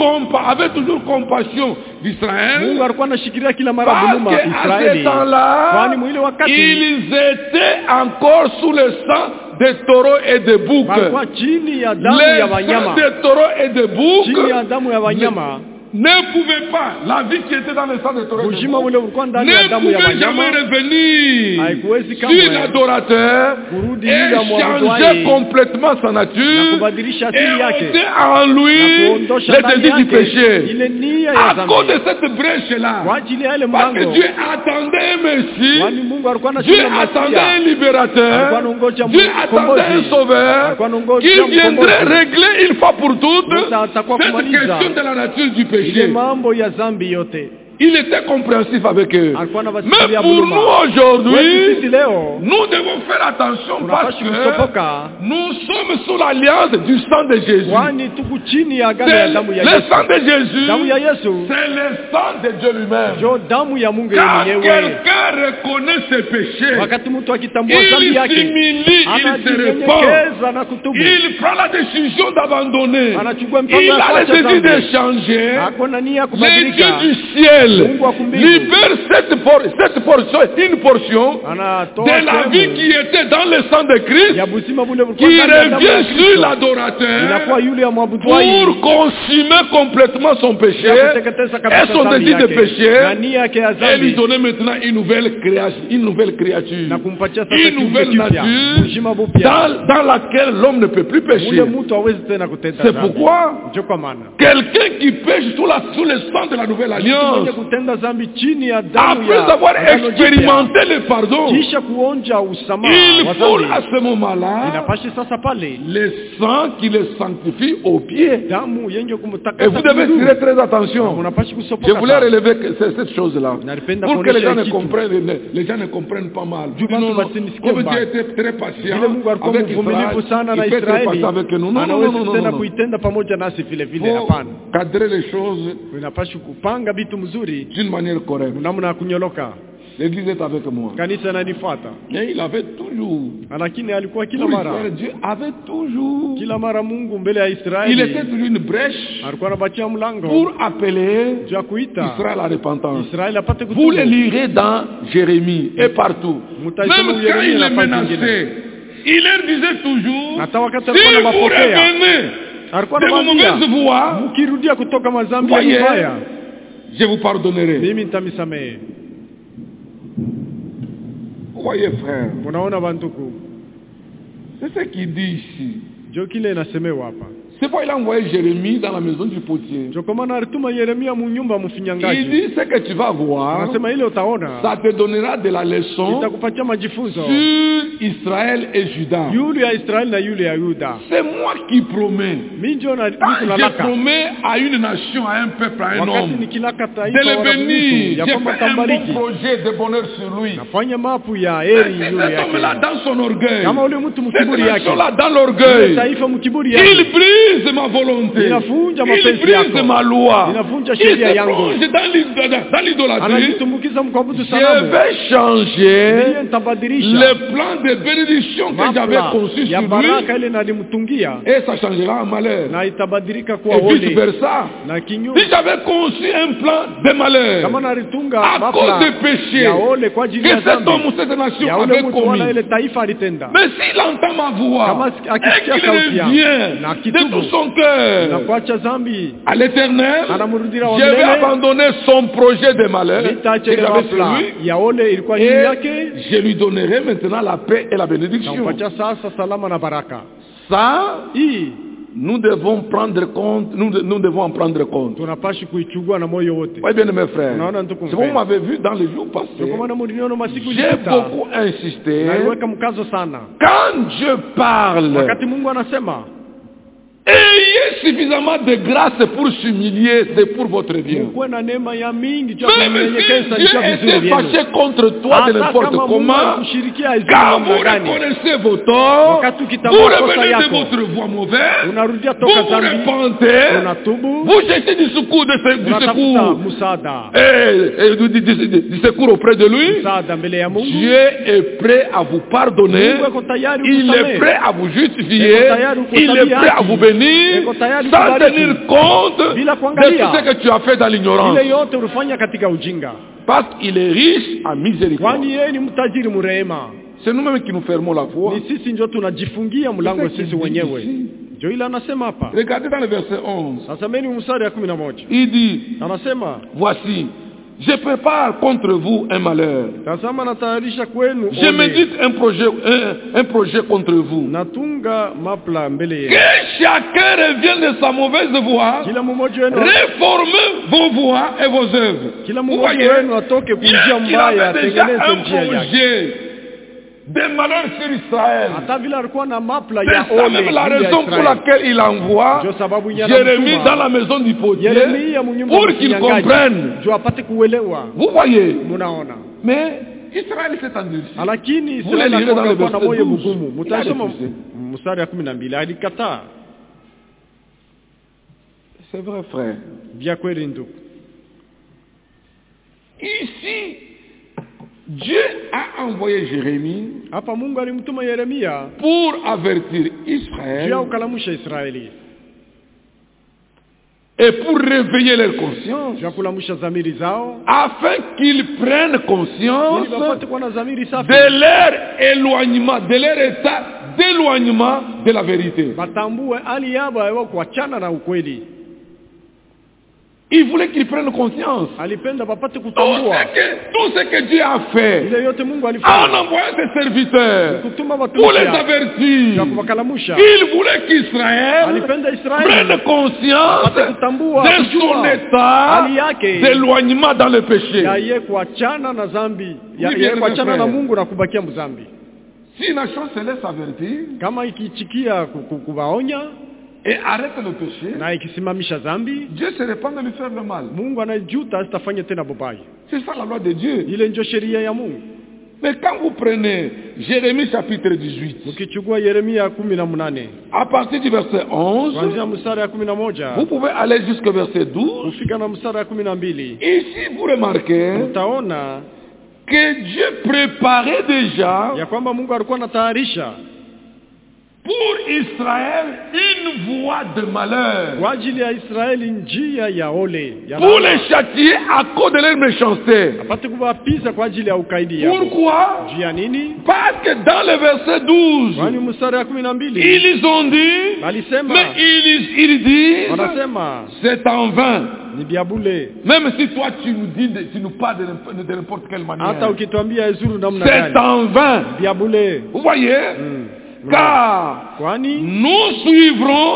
S1: compassion d'Israël.
S2: Mungu alikuwa anashikilia kila mara
S1: Parce
S2: buluma
S1: qu'à ce
S2: Israeli,
S1: temps-là,
S2: kwani mwile wakati
S1: ils étaient encore sous le sang des taureaux et des boucs.
S2: walikuwa chini ya damu
S1: Le
S2: ya
S1: sang
S2: wanyama,
S1: des taureaux et des boucs
S2: chini ya damu ya wanyama.
S1: ne pouvait pas, la vie qui était dans le sang des taureaux et des
S2: Ujima
S1: boucs,
S2: ule ulikuwa ndani ya
S1: ne
S2: damu ya
S1: pouvait jamais
S2: wanyama,
S1: revenir
S2: haikuwezi kamwe
S1: sur l'adorateur
S2: kurudi
S1: et
S2: yule amwabuduaye
S1: changer complètement sa
S2: na
S1: nature
S2: kubadilisha
S1: et
S2: asili yake
S1: ôter en lui
S2: na kuondosha
S1: les
S2: ndani
S1: désirs du
S2: yake
S1: péché.
S2: ile nia ya
S1: À
S2: dhambi.
S1: cause de cette brèche-là,
S2: Kwa ajili ya ile
S1: parce que
S2: mlango,
S1: Dieu attendait un Messie,
S2: kwani Mungu alikuwa
S1: Dieu
S2: anachukua
S1: attendait un
S2: Masia,
S1: libérateur,
S2: alikuwa anangoja
S1: Dieu attendait un
S2: mkombozi,
S1: sauveur
S2: alikuwa anangoja
S1: qui viendrait
S2: mkombozi.
S1: régler une fois pour toutes
S2: Mungu atakuwa
S1: cette
S2: kumaliza
S1: question de la nature du
S2: ile
S1: péché.
S2: mambo ya dhambi yote.
S1: Il était compréhensif avec eux.
S2: Alikuwa
S1: Mais
S2: anawasikilia
S1: pour
S2: buluma.
S1: nous
S2: Kwetu
S1: aujourd'hui,
S2: sisi leo
S1: nous devons faire attention parce
S2: tunapaswa kusopoka,
S1: que nous sommes sous l'alliance du sang de Jésus.
S2: kwani tuko chini ya agano
S1: C'est
S2: ya damu ya
S1: le
S2: Yesu.
S1: sang de Jésus,
S2: Damu ya Yesu
S1: c'est le sang de Dieu lui-même.
S2: ndio damu ya Mungu
S1: Quand
S2: yenyewe.
S1: quelqu'un reconnaît ses péchés,
S2: Wakati mtu akitambua
S1: il
S2: dhambi yake,
S1: s'humilie, il se répand,
S2: anajinyenyekeza na kutubu,
S1: il prend la décision d'abandonner,
S2: anachukua mpango
S1: il
S2: ya
S1: a le
S2: kuacha
S1: désir
S2: dhambi,
S1: de changer.
S2: ako na nia ya
S1: Le Dieu
S2: kubadilika.
S1: du ciel
S2: Mungu wa kumbingu
S1: libère cette portion, une portion
S2: anatoa
S1: de la vie
S2: sehemu
S1: qui était dans le sang de Christ,
S2: ya busima bule
S1: qui
S2: bulikuwa ndani ya damu ya
S1: revient sur
S2: Kristo,
S1: l'adorateur
S2: inakuwa yule ya mwabuduaji
S1: pour consumer complètement son péché
S2: ya kuteketeza
S1: et
S2: kabisa
S1: son
S2: dhambi
S1: désir de
S2: yake na
S1: péché
S2: nia yake ya
S1: et lui
S2: dhambi,
S1: donner maintenant une nouvelle créature,
S2: na kumpatia sasa
S1: une
S2: kiumbe
S1: nouvelle
S2: kipya,
S1: nature
S2: uzima bupya,
S1: dans laquelle l'homme ne peut plus pécher.
S2: ule mtu hawezi tena kutenda
S1: C'est
S2: dhambi.
S1: pourquoi
S2: Ndio kwa maana
S1: quelqu'un qui pêche sous le sang de la nouvelle alliance,
S2: mwenye kutenda dhambi chini ya damu
S1: après
S2: ya
S1: avoir
S2: agano jipya,
S1: expérimenté le pardon,
S2: kisha kuonja usamaha
S1: il
S2: wa
S1: faut
S2: dhambi,
S1: à ce moment-là
S2: inapashi sasa pale
S1: le sang qui le sanctifie aux pieds.
S2: damu yenye
S1: Et
S2: kumtakasa
S1: vous devez
S2: miguu.
S1: tirer très attention.
S2: Unapashi
S1: Je
S2: kusopoka
S1: voulais
S2: sana.
S1: relever cette chose-là.
S2: Nalipenda
S1: Pour que les
S2: kuonesha
S1: gens ne
S2: kitu.
S1: comprennent, les gens ne comprennent pas mal.
S2: Juu
S1: Non,
S2: watu
S1: non,
S2: wasinisikie
S1: comme Dieu
S2: mbaya.
S1: était très patient
S2: Vile Mungu alikuwa
S1: avec
S2: mvumilivu sana na
S1: Israël, il peut être
S2: Israeli,
S1: patient avec nous. Non, non,
S2: anaweza
S1: non, non,
S2: tena
S1: non.
S2: kuitenda pamoja nasi vile
S1: Il
S2: vile.
S1: faut
S2: Hapana,
S1: cadrer les choses
S2: unapashi kupanga vitu mzuri
S1: d'une manière correcte.
S2: namna ya kunyoloka.
S1: L'église est avec moi.
S2: Kanisa inanifuata,
S1: Et il avait toujours,
S2: lakini alikuwa kila
S1: pour
S2: mara
S1: Israël, Dieu avait toujours,
S2: kila mara Mungu mbele ya
S1: il était
S2: Israeli
S1: toujours une brèche
S2: alikuwa anabachia mlango
S1: pour appeler
S2: juu ya kuita
S1: Israël à repentance.
S2: Israeli apate
S1: Vous
S2: kutubu.
S1: le lirez dans Jérémie et partout.
S2: Mutaisoma
S1: Même quand
S2: Yeremia
S1: il
S2: na
S1: les
S2: nafasi
S1: menaçait, il leur disait toujours,
S2: Hata wakati
S1: si
S2: alikuwa
S1: vous
S2: anawapokea,
S1: revenez
S2: alikuwa
S1: de vos
S2: anawaambia,
S1: mauvaises voies,
S2: mkirudia kutoka mazambi ya
S1: voyez,
S2: mbaya,
S1: je vous pardonnerai.
S2: mimi nitamisamehe.
S1: Vous voyez, frère,
S2: Unaona bantuku,
S1: c'est ce qu'il dit ici.
S2: ndio kile inasemewa hapa.
S1: C'est pourquoi il a envoyé Jérémie dans la maison du potier.
S2: Ndio kwa maana alituma Yeremia munyumba
S1: Il
S2: mfinyangaji.
S1: dit ce que tu vas voir,
S2: Anasema ile utaona.
S1: ça te donnera de la leçon
S2: Itakupatia majifunzo.
S1: sur Israël et Juda.
S2: Yule ya Israeli na yule ya Yuda.
S1: C'est moi qui promets.
S2: Mimi ndio na
S1: Quand je
S2: nikunalaka.
S1: promets à une nation, à un peuple, à un
S2: Wakati
S1: homme,
S2: nikilaka
S1: de
S2: taifa
S1: le
S2: wala
S1: bénir,
S2: ya
S1: j'ai
S2: kwamba
S1: fait un bon
S2: tambariki.
S1: projet de bonheur sur lui.
S2: Nafanya mapu ya heri
S1: Et
S2: yule
S1: cet homme-là
S2: yake.
S1: dans son orgueil,
S2: Kama ule mtu
S1: cette
S2: mkiburi yake.
S1: nation-là dans
S2: Yule
S1: l'orgueil,
S2: taifa mkiburi
S1: il
S2: yake.
S1: brise ma volonté,
S2: Inavunja
S1: il
S2: mapenzi
S1: brise
S2: yako.
S1: ma loi,
S2: Inavunja
S1: il
S2: sheria
S1: se
S2: yangu.
S1: plonge dans l'idolâtrie.
S2: Anajitumbukiza mkwabudu
S1: Je
S2: sanamu.
S1: vais changer
S2: Mimi nitabadilisha
S1: le plan de bénédiction que j'avais
S2: mapla
S1: conçu
S2: ya
S1: sur
S2: baraka
S1: lui,
S2: ile nalimtungia
S1: et ça changera en malheur.
S2: na itabadilika kuwa
S1: Et vice
S2: ole
S1: versa.
S2: na
S1: Si
S2: kinyume.
S1: j'avais conçu un plan de malheur
S2: Kama nalitunga
S1: à cause
S2: mapla
S1: des péchés
S2: ya ole kwa ajili
S1: que
S2: ya
S1: cet
S2: dhambi
S1: homme ou cette nation
S2: ya ule
S1: avait
S2: mtu wala
S1: commis,
S2: ile taifa alitenda,
S1: mais s'il entend ma voix
S2: Kama
S1: et
S2: akisikia
S1: qu'il
S2: sauti yangu,
S1: revient
S2: na
S1: de
S2: kitubu,
S1: tout son
S2: na
S1: cœur
S2: kuacha dhambi,
S1: à l'Éternel,
S2: anamrudira wa
S1: je vais
S2: milele,
S1: abandonner son projet de malheur
S2: nitaacha
S1: qu'il
S2: ile
S1: avait sur
S2: mapla
S1: lui
S2: ya ole ilikuwa juu
S1: et
S2: yake,
S1: je lui donnerai maintenant la paix et la bénédiction.
S2: nampatia sasa salama na baraka.
S1: Ça,
S2: Hii
S1: nous devons prendre compte, nous devons en prendre compte.
S2: tunapashi kuichugua na moyo wote.
S1: Oui, bien mes frères.
S2: Unaona ndugu
S1: C'est comme vous
S2: mpendwa.
S1: m'avez vu dans les jours
S2: Ndio kwa
S1: passés.
S2: maana mliniona masiku
S1: J'ai
S2: ilipita.
S1: beaucoup insisté.
S2: Naliweka mkazo sana.
S1: Quand Dieu parle,
S2: Wakati Mungu anasema
S1: ayez suffisamment de grâce pour s'humilier, c'est pour votre bien.
S2: kuwe na neema ya mingi juu ya
S1: Même si
S2: kunyenyekeza
S1: Dieu
S2: juu ya vizuri
S1: était
S2: vyenu.
S1: fâché contre toi de
S2: Hata
S1: n'importe
S2: kama Mungu
S1: comment,
S2: anakushirikia izuri
S1: quand vous
S2: namna gani,
S1: reconnaissez vos torts,
S2: wakati
S1: vous
S2: ukitambua kosa
S1: revenez de
S2: yako,
S1: votre voie mauvaise,
S2: unarudia
S1: vous
S2: toka
S1: vous
S2: dhambi,
S1: repentez,
S2: unatubu,
S1: vous cherchez du secours,
S2: unatafuta
S1: secours
S2: msaada,
S1: et du secours auprès de lui.
S2: msaada mbele ya Mungu.
S1: Dieu est prêt à vous pardonner,
S2: Mungu ako tayari
S1: il est
S2: kukusamehe.
S1: prêt à vous justifier,
S2: Eko tayari
S1: il est
S2: kukuhesabia
S1: prêt à
S2: haki.
S1: vous bénir,
S2: Eko tayari
S1: sans
S2: kubariki.
S1: tenir compte
S2: Bila
S1: de
S2: kuangalia
S1: tout ce que tu as fait dans l'ignorance.
S2: ile yote ulifanya katika ujinga,
S1: Parce qu'il est riche en miséricorde.
S2: kwani yeye ni mtajiri mrehema.
S1: C'est nous-mêmes qui nous fermons la voie.
S2: Ni sisi ndio tunajifungia mlango
S1: C'est ce
S2: sisi
S1: qu'il dit
S2: wenyewe.
S1: ici.
S2: Ndio ile anasema hapa.
S1: Regardez dans le verset 11.
S2: Sasa mimi mstari ya 11.
S1: Il dit,
S2: Anasema,
S1: voici, je prépare contre vous un malheur.
S2: tazama natayarisha kwenu
S1: Je
S2: ole.
S1: médite un projet contre vous.
S2: Natunga mapla mbele
S1: Que
S2: yenu.
S1: chacun revienne de sa mauvaise voie,
S2: Kila mmoja wenu
S1: réformez vos voies et vos œuvres.
S2: kila
S1: Vous
S2: mmoja
S1: voyez,
S2: wenu atoke kunjia
S1: il
S2: mbaya,
S1: avait déjà
S2: atengeneze
S1: un
S2: njia yake.
S1: projet de malheur sur Israël.
S2: Hata vile alikuwa na mapla
S1: C'est
S2: ya
S1: ça
S2: ole
S1: même la
S2: juu ya
S1: raison pour
S2: Israeli.
S1: laquelle il envoie
S2: Ndio sababu yeye
S1: Jérémie
S2: anamtuma
S1: dans la maison du potier
S2: Yeremia munyumba
S1: pour qu'il
S2: mfinyangaji,
S1: comprenne.
S2: juu apate kuelewa.
S1: Vous voyez,
S2: Munaona,
S1: mais Israël s'est endurci.
S2: lakini
S1: Vous le
S2: Israeli
S1: lirez dans le
S2: alikuwa na
S1: verset
S2: moyo
S1: 12.
S2: mgumu.
S1: Il a
S2: Mtasoma
S1: refusé.
S2: mstari ya 12, alikataa.
S1: C'est vrai, frère.
S2: Vya kweli ndugu.
S1: Ici, Dieu a envoyé Jérémie
S2: Hapa Mungu alimtuma Yeremia
S1: pour avertir
S2: juu ya
S1: Israël
S2: ukalamusha Israeli,
S1: et pour réveiller leur conscience,
S2: juu ya kulamusha dhamiri zao,
S1: afin qu'ils prennent conscience
S2: ili wapate kuwa na dhamiri safi,
S1: de leur éloignement, de leur état d'éloignement de la vérité.
S2: batambue hali yao ya kuachana na ukweli.
S1: Il voulait qu'ils prennent conscience.
S2: Alipenda wapate
S1: Tout
S2: kutambua
S1: ce que Dieu a fait
S2: ile yote Mungu
S1: en
S2: alifanya,
S1: envoyant ses serviteurs
S2: kutuma
S1: pour
S2: watumishi
S1: les
S2: wake
S1: avertir.
S2: ya kuwakalamusha.
S1: Il voulait qu'Israël
S2: Alipenda Israeli
S1: prenne conscience
S2: apate kutambua,
S1: de son
S2: kujua
S1: état
S2: hali yake
S1: d'éloignement dans le péché.
S2: ya yeye kuachana na dhambi, ya
S1: Oui,
S2: yeye
S1: bien,
S2: kuachana
S1: mes
S2: na
S1: frères.
S2: Mungu na kubakia mzambi.
S1: Si une nation se laisse avertir
S2: Kama ikichikia kuwaonya
S1: et arrête le péché,
S2: na ikisimamisha dhambi,
S1: Dieu se répand de lui faire le mal.
S2: Mungu anajuta, asitafanya tena bobaya.
S1: C'est ça la loi de Dieu.
S2: Ile ndio sheria ya Mungu.
S1: Mais quand vous prenez Jérémie chapitre 18,
S2: Ukichukua Yeremia 18
S1: à partir du verset 11,
S2: kuanzia mstari ya 11
S1: vous pouvez aller jusqu'au verset 12.
S2: kufika na mstari ya 12,
S1: Ici, vous remarquez
S2: utaona
S1: que Dieu préparait déjà
S2: ya kwamba Mungu alikuwa anatayarisha
S1: pour Israël une voie de malheur,
S2: kwa ajili ya Israeli njia ya ole ya
S1: pour
S2: laana.
S1: les châtier à cause de leur méchanceté.
S2: Apate kuwapiza kwa ajili ya ukaidi yao.
S1: Pourquoi?
S2: Njia nini?
S1: Parce que dans le verset 12,
S2: Kwani mstari ya 12
S1: ils ont dit,
S2: walisema,
S1: mais ils disent,
S2: wanasema
S1: c'est en vain.
S2: ni biabule.
S1: Même si toi tu nous dis, tu nous parles de n'importe quelle
S2: Hata
S1: manière,
S2: ukituambia ezuru namna
S1: c'est
S2: gani,
S1: en vain.
S2: biabule.
S1: Vous voyez? Car
S2: Kwani
S1: nous suivrons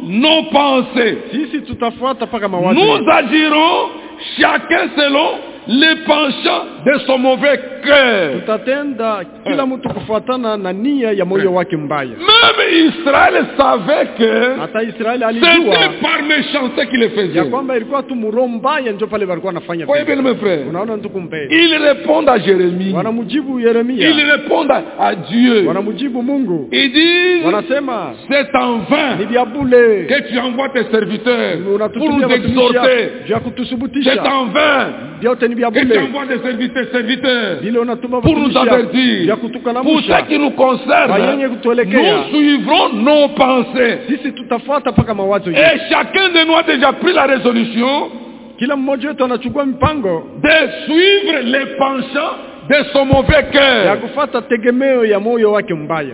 S1: nos pensées.
S2: Sisi tutafuata paka mawazo.
S1: Nous agirons chacun selon les penchants de son mauvais cœur.
S2: Tutatenda kila mtu kufuatana na nia ya moyo wake mbaya.
S1: Même Israël savait que
S2: Hata Israeli alijua
S1: c'était par méchanceté qu'il le
S2: ya
S1: faisait.
S2: kwamba ilikuwa tu muro mbaya ndio pale walikuwa wanafanya.
S1: Voyez bien mes frères.
S2: Unaona ndugu mpendwa.
S1: Ils répondent à Jérémie.
S2: Wanamjibu Yeremia.
S1: Ils répondent à Dieu.
S2: Wanamjibu Mungu.
S1: Ils disent,
S2: Wanasema
S1: c'est en vain
S2: ni vya bure.
S1: que tu envoies tes serviteurs pour
S2: Unatutumia
S1: nous exhorter.
S2: vya kutusubutisha.
S1: C'est en vain
S2: Vyote ni vya
S1: que tu
S2: bure.
S1: envoies des serviteurs
S2: Vile unatuma
S1: pour nous avertir.
S2: vya
S1: Pour
S2: kutukanamusha.
S1: ce qui nous concerne,
S2: Wayenye kutuelekea.
S1: nous suivrons nos pensées.
S2: Sisi tutafuata paka mawazo yetu.
S1: Et chacun de nous a déjà pris la résolution
S2: Kila mmoja wetu anachukua mpango
S1: de suivre les penchants de son mauvais
S2: ya
S1: cœur.
S2: kufuata tegemeo ya moyo wake mbaya.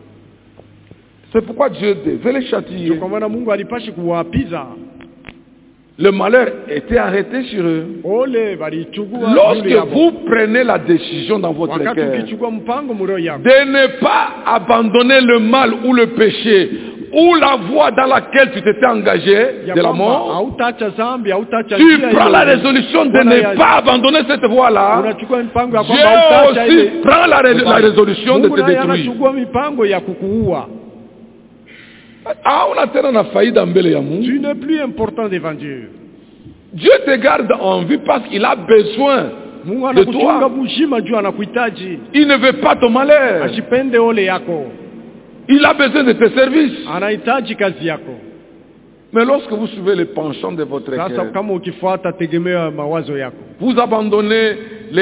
S1: C'est pourquoi Dieu devait les châtier.
S2: Kwa maana Mungu alipashi kuwaapiza.
S1: Le malheur était arrêté sur eux.
S2: Ole balichukua
S1: Lorsque vous prenez la décision dans votre
S2: wakati
S1: cœur
S2: ukichukua mpango muro yako
S1: de ne pas abandonner le mal ou le péché ou la voie dans laquelle tu t'étais engagé
S2: ya
S1: de la
S2: kwamba
S1: mort,
S2: hautaacha dhambi, hautaacha
S1: tu
S2: njia
S1: prends
S2: hiyo.
S1: la résolution de
S2: Bwana
S1: ne pas abandonner cette voie-là.
S2: unachukua mpango ya
S1: Dieu
S2: kwamba hautaacha
S1: aussi
S2: ile.
S1: prend la résolution de
S2: Mungu
S1: te
S2: naye
S1: détruire.
S2: anachukua mipango ya kukuua.
S1: Hauna tena na faida mbele ya Mungu.
S2: Tu n'es plus important devant Dieu.
S1: Dieu te garde en vie parce qu'il a besoin
S2: Mungu
S1: de
S2: anakuchunga
S1: toi.
S2: bushima juu anakuhitaji.
S1: Il ne veut pas ton malheur.
S2: Asipende ole yako.
S1: Il a besoin de tes services.
S2: Anahitaji kazi yako.
S1: Mais lorsque vous suivez les penchants de votre
S2: Sasa
S1: cœur,
S2: kama ukifuata tegemeo ya mawazo yako,
S1: vous abandonnez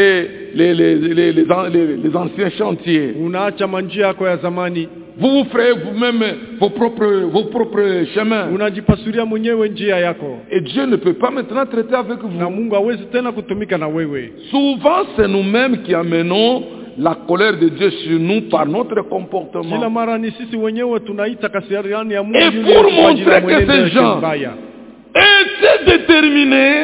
S1: les anciens chantiers.
S2: unaacha manjia yako ya zamani,
S1: Vous vous ferez vous-même vos propres chemins.
S2: unajipasuria mwenyewe njia yako.
S1: Et Dieu ne peut pas maintenant traiter avec
S2: Na
S1: vous.
S2: Mungu hawezi tena kutumika na wewe.
S1: Souvent, c'est nous-mêmes qui amenons la colère de Dieu sur nous par notre
S2: Kila
S1: comportement.
S2: mara ni sisi wenyewe tunaita kasiriani ya Mungu
S1: Et
S2: yule
S1: pour
S2: kwa ajili ya
S1: montrer que
S2: mwenendo
S1: ces
S2: yake
S1: gens
S2: mbaya.
S1: étaient déterminés,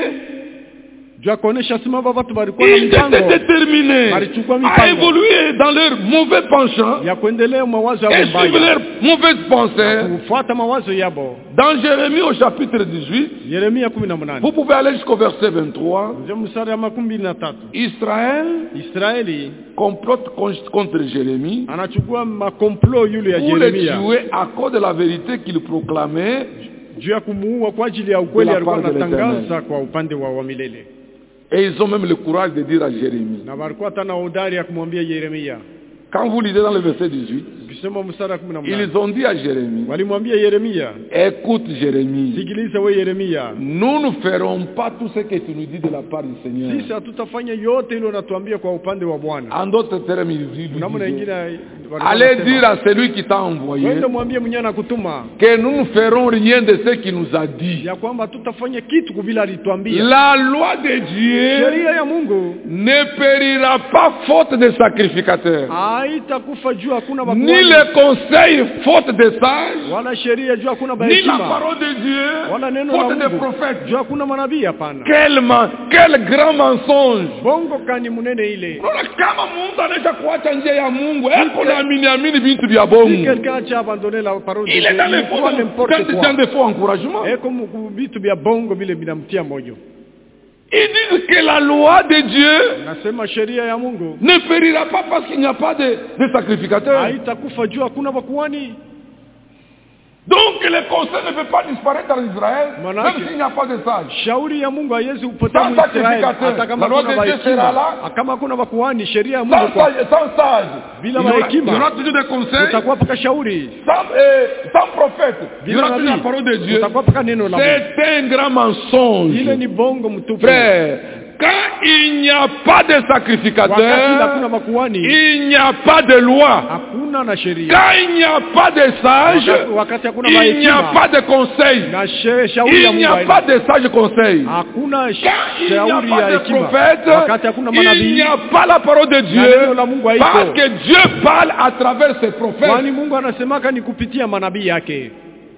S2: Jua kuonesha sima watu walikuwa na
S1: ils étaient
S2: mipango
S1: déterminés
S2: Walichukua
S1: à
S2: mipango
S1: évoluer dans leurs mauvais penchants
S2: ya kuendelea mawazo
S1: et
S2: yao
S1: suivre
S2: mbaya,
S1: leurs mauvaises pensées.
S2: kufuata mawazo yabo.
S1: Dans Jérémie au chapitre 18,
S2: Yeremia 18.
S1: vous pouvez aller jusqu'au verset 23.
S2: Ndio mstari wa 23.
S1: Israël
S2: Israeli
S1: complote contre Jérémie
S2: anachukua makomplo yule ya
S1: pour le
S2: Yeremia
S1: tuer à cause de la vérité qu'il proclamait.
S2: juu ya kumuua kwa ajili ya ukweli
S1: De la
S2: alikuwa
S1: part de
S2: anatangaza kwa upande wa milele.
S1: Et ils ont même le courage de dire à Jérémie.
S2: Na walikuwa tena hodari ya kumwambia Yeremia.
S1: Quand vous lisez dans le verset 18,
S2: Ukisoma mstari wa 18.
S1: ils ont dit à Jérémie,
S2: Walimwambia Yeremia,
S1: écoute Jérémie,
S2: sikiliza wewe Yeremia.
S1: nous ne ferons pas tout ce que tu nous dis de la part du Seigneur.
S2: Sisi hatutafanya yote ile unatuambia kwa upande wa Bwana.
S1: En d'autres termes, il dit,
S2: Namna nyingine
S1: allez dire à celui qui t'a envoyé
S2: wewe mwambie mwenyewe anakutuma
S1: que nous ne ferons rien de ce qu'il nous a dit.
S2: ya kwamba tutafanya kitu kubila alituambia.
S1: La loi de Dieu
S2: Sheria ya Mungu
S1: ne périra pas faute de sacrificateurs,
S2: haitakufa juu hakuna
S1: ni
S2: bakuani,
S1: le conseil faute de sages,
S2: wala sheria juu hakuna
S1: ni la
S2: baheshima,
S1: parole de Dieu
S2: wala neno
S1: faute
S2: la
S1: de
S2: Mungu
S1: prophètes.
S2: juu hakuna manabii. Hapana,
S1: Quel grand mensonge!
S2: bongo kani munene ile.
S1: Unaona kama Mungu anaweza kuacha njia ya Mungu, eko naamini vitu vya bongo.
S2: Si quelqu'un a abandonné la parole de
S1: Il
S2: Dieu,
S1: est dans les
S2: il croit n'importe
S1: quand c'est
S2: quoi.
S1: des faux encouragements.
S2: Eko vitu vya bongo vile vinamtia moyo.
S1: Ils disent que la loi de Dieu
S2: Nasema sheria ya Mungu
S1: ne périra pas parce qu'il n'y a pas de sacrificateurs.
S2: haitakufa juu hakuna bakuani.
S1: Donc le conseil ne peut pas disparaître en Israël,
S2: Manake,
S1: même s'il n'y a pas de sages.
S2: shauri ya Mungu haiwezi kupotea
S1: Sans
S2: Israeli
S1: sacrificateur,
S2: hata kama
S1: la loi
S2: kuna
S1: de Dieu
S2: bahekima.
S1: sera là.
S2: Kama hakuna bakuani, sheria ya
S1: Sans
S2: Mungu kwa
S1: sage, sans sage,
S2: bila
S1: il y
S2: bahekima
S1: aura toujours des conseils.
S2: utakuwa paka shauri,
S1: Sans prophète, il y
S2: bila
S1: aura toujours la
S2: nabii
S1: parole de Dieu.
S2: utakuwa paka neno la Mungu.
S1: C'est un grand mensonge.
S2: Ile ni bongo mtupu.
S1: Frère, quand il n'y a pas de
S2: Wakati
S1: sacrificateur,
S2: hakuna bakuani,
S1: il n'y a pas de loi.
S2: hakuna na sheria.
S1: Quand il n'y a pas de sages,
S2: Wakati hakuna
S1: il n'y a
S2: bahekima
S1: pas de conseil.
S2: na shauri ya
S1: Il n'y a
S2: Mungu
S1: pas de sages conseils.
S2: hakuna
S1: Quand il n'y a
S2: shauri
S1: pas
S2: ya
S1: de
S2: hekima.
S1: prophète,
S2: Wakati hakuna
S1: il
S2: manabii,
S1: n'y a pas la parole de
S2: na neno
S1: Dieu.
S2: la Mungu haiko.
S1: Parce que Dieu parle à travers ses prophètes.
S2: Kwani Mungu anasemaka ni kupitia manabii yake.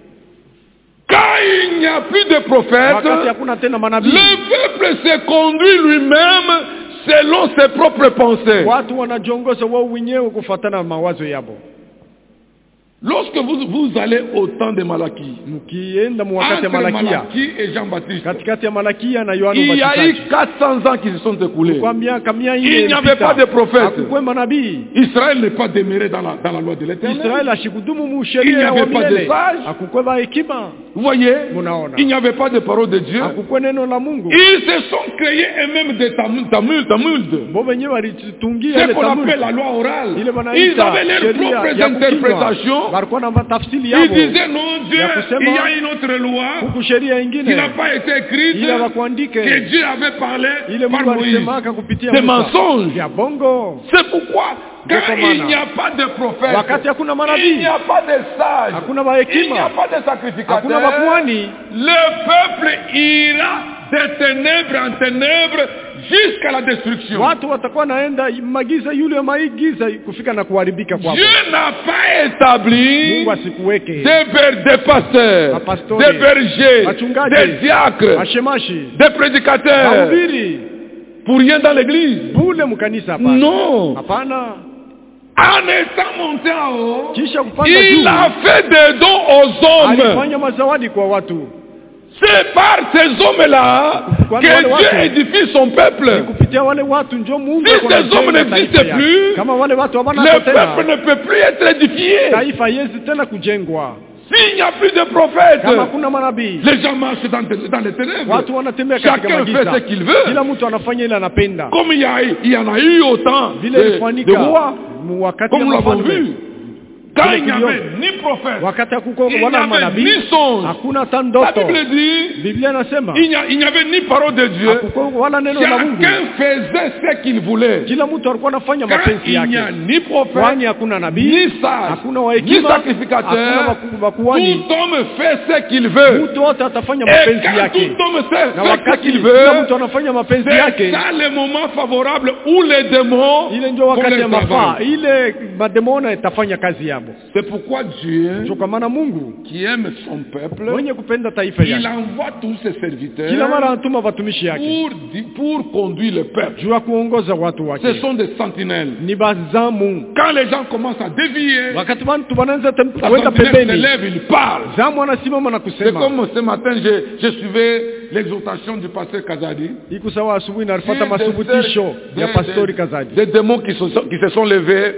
S1: Quand il n'y a plus de prophètes,
S2: Wakati hakuna tena manabii,
S1: le peuple se conduit lui-même selon ses propres pensées.
S2: watu wanajiongoza wao wenyewe kufuatana na mawazo yao.
S1: Lorsque vous allez au temps de Malachie,
S2: mkienda
S1: entre
S2: wakati Malakia,
S1: Malachie et Jean-Baptiste,
S2: katikati ya Malakia na Yohana
S1: il y a eu
S2: Mbatizaji,
S1: 400 ans qui se sont écoulés.
S2: kwa miaka 400
S1: Il n'y avait pas de prophète.
S2: hakukuwa manabii.
S1: Israël n'est pas demeuré dans la loi de l'Éternel.
S2: Israeli ashikudumu
S1: Il n'y
S2: musheria
S1: avait
S2: wa
S1: pas de
S2: milele.
S1: sages.
S2: Hakukuwa ba hekima.
S1: Vous voyez,
S2: Munaona.
S1: il n'y avait pas de parole de Dieu.
S2: Hakukuwa neno la Mungu.
S1: Ils se sont créés eux-mêmes des Talmuds.
S2: Bo wenyewe walitungia
S1: C'est
S2: ile
S1: qu'on
S2: Talmud.
S1: appelle la loi orale.
S2: Ile
S1: Ils
S2: wanaita
S1: avaient leurs
S2: sheria
S1: propres
S2: ya kukinywa.
S1: interprétations.
S2: Walikuwa na tafsiri
S1: Ils
S2: yao.
S1: disaient non, Dieu,
S2: Ya kusema,
S1: il y a une autre loi
S2: Huku sheria
S1: qui
S2: ingine
S1: n'a pas été écrite,
S2: ile wakuandike
S1: que Dieu avait parlé
S2: ile
S1: par
S2: Mungu
S1: Moïse.
S2: alisemaka kupitia
S1: C'est
S2: Musa.
S1: mensonge.
S2: Ya bongo.
S1: C'est pourquoi, quand
S2: Ndio
S1: il n'y a pas de prophète,
S2: Wakati hakuna
S1: il
S2: manabii,
S1: n'y a pas de sage,
S2: hakuna
S1: il n'y a
S2: bahekima,
S1: pas de
S2: hakuna
S1: sacrificateur,
S2: makuhani,
S1: le peuple ira de ténèbres en ténèbres jusqu'à la destruction.
S2: watu watakuwa naenda magiza yule maigiza kufika na kuharibika kwao.
S1: Dieu n'a pas établi
S2: Mungu asikuweke
S1: des pasteurs,
S2: Mapastori,
S1: des bergers,
S2: wachungaji,
S1: des diacres,
S2: mashemashi,
S1: des prédicateurs
S2: mahubiri
S1: pour rien dans l'église.
S2: bule mkanisa hapana.
S1: Non.
S2: Hapana.
S1: En étant monté en haut,
S2: Kisha kupanda
S1: il
S2: juu,
S1: a fait des dons aux hommes.
S2: alifanya mazawadi kwa watu.
S1: C'est par ces hommes-là que Dieu édifie son peuple.
S2: Kupitia wale watu ndio Mungu
S1: Si ces hommes n'existent plus,
S2: kama wale watu hawana
S1: le
S2: tena,
S1: peuple ne peut plus être édifié.
S2: taifa haiwezi tena kujengwa.
S1: S'il n'y a plus de prophètes,
S2: Kama kuna manabii,
S1: les gens marchent dans les ténèbres.
S2: watu wanatembea katika
S1: Chacun fait
S2: magiza.
S1: ce qu'il veut.
S2: Kila mtu anafanya ile anapenda.
S1: Comme il y en a eu autant
S2: Vile
S1: de
S2: ilifanyika
S1: rois,
S2: wakati
S1: comme nous l'avons
S2: wafalme.
S1: vu. Quand
S2: Vile
S1: il n'y
S2: tuliona.
S1: avait ni prophète,
S2: Wakati hakukuwa
S1: il n'y
S2: wala
S1: avait
S2: manabii,
S1: ni songe.
S2: hakuna hata
S1: La
S2: ndoto.
S1: Bible dit,
S2: Biblia inasema
S1: il n'y avait ni parole de Dieu.
S2: hakukuwa wala neno la Mungu.
S1: Chacun faisait ce qu'il voulait.
S2: Kila mtu alikuwa anafanya
S1: Quand
S2: mapenzi
S1: il n'y a
S2: yake.
S1: ni prophète,
S2: Kwani hakuna nabii,
S1: ni sage,
S2: hakuna
S1: ni
S2: wahekima,
S1: sacrificateur,
S2: hakuna makuhani.
S1: tout homme fait ce qu'il veut.
S2: Mtu wote atafanya
S1: Et
S2: mapenzi
S1: quand
S2: yake.
S1: tout homme
S2: Na
S1: fait ce
S2: wakati
S1: qu'il
S2: kila
S1: veut,
S2: mtu anafanya mapenzi
S1: c'est
S2: yake,
S1: ça le moment favorable où les démons
S2: ile ndio
S1: font
S2: wakati
S1: leur
S2: ya mafaa,
S1: travail.
S2: ile mademona itafanya kazi yao.
S1: C'est pourquoi Dieu,
S2: Ndio kwa maana Mungu
S1: qui aime son peuple,
S2: mwenye kupenda taifa
S1: il
S2: yake,
S1: envoie tous ses
S2: kila
S1: serviteurs
S2: mara anatuma watumishi yake
S1: pour conduire le peuple.
S2: juu ya kuongoza watu
S1: Ce
S2: wake.
S1: sont des sentinelles.
S2: Ni bazamu.
S1: Quand les gens commencent à dévier,
S2: Wakati watu wanaanza
S1: la
S2: kwenda
S1: sentinelle se
S2: pembeni,
S1: lève, il parle.
S2: zamu anasimama na
S1: C'est
S2: kusema.
S1: comme ce matin, je suivais l'exhortation du pasteur Kazadi.
S2: Iko sawa asubuhi na alipata
S1: Des-
S2: masubutisho
S1: des-
S2: ya pastori Kazadi.
S1: Des démons qui se sont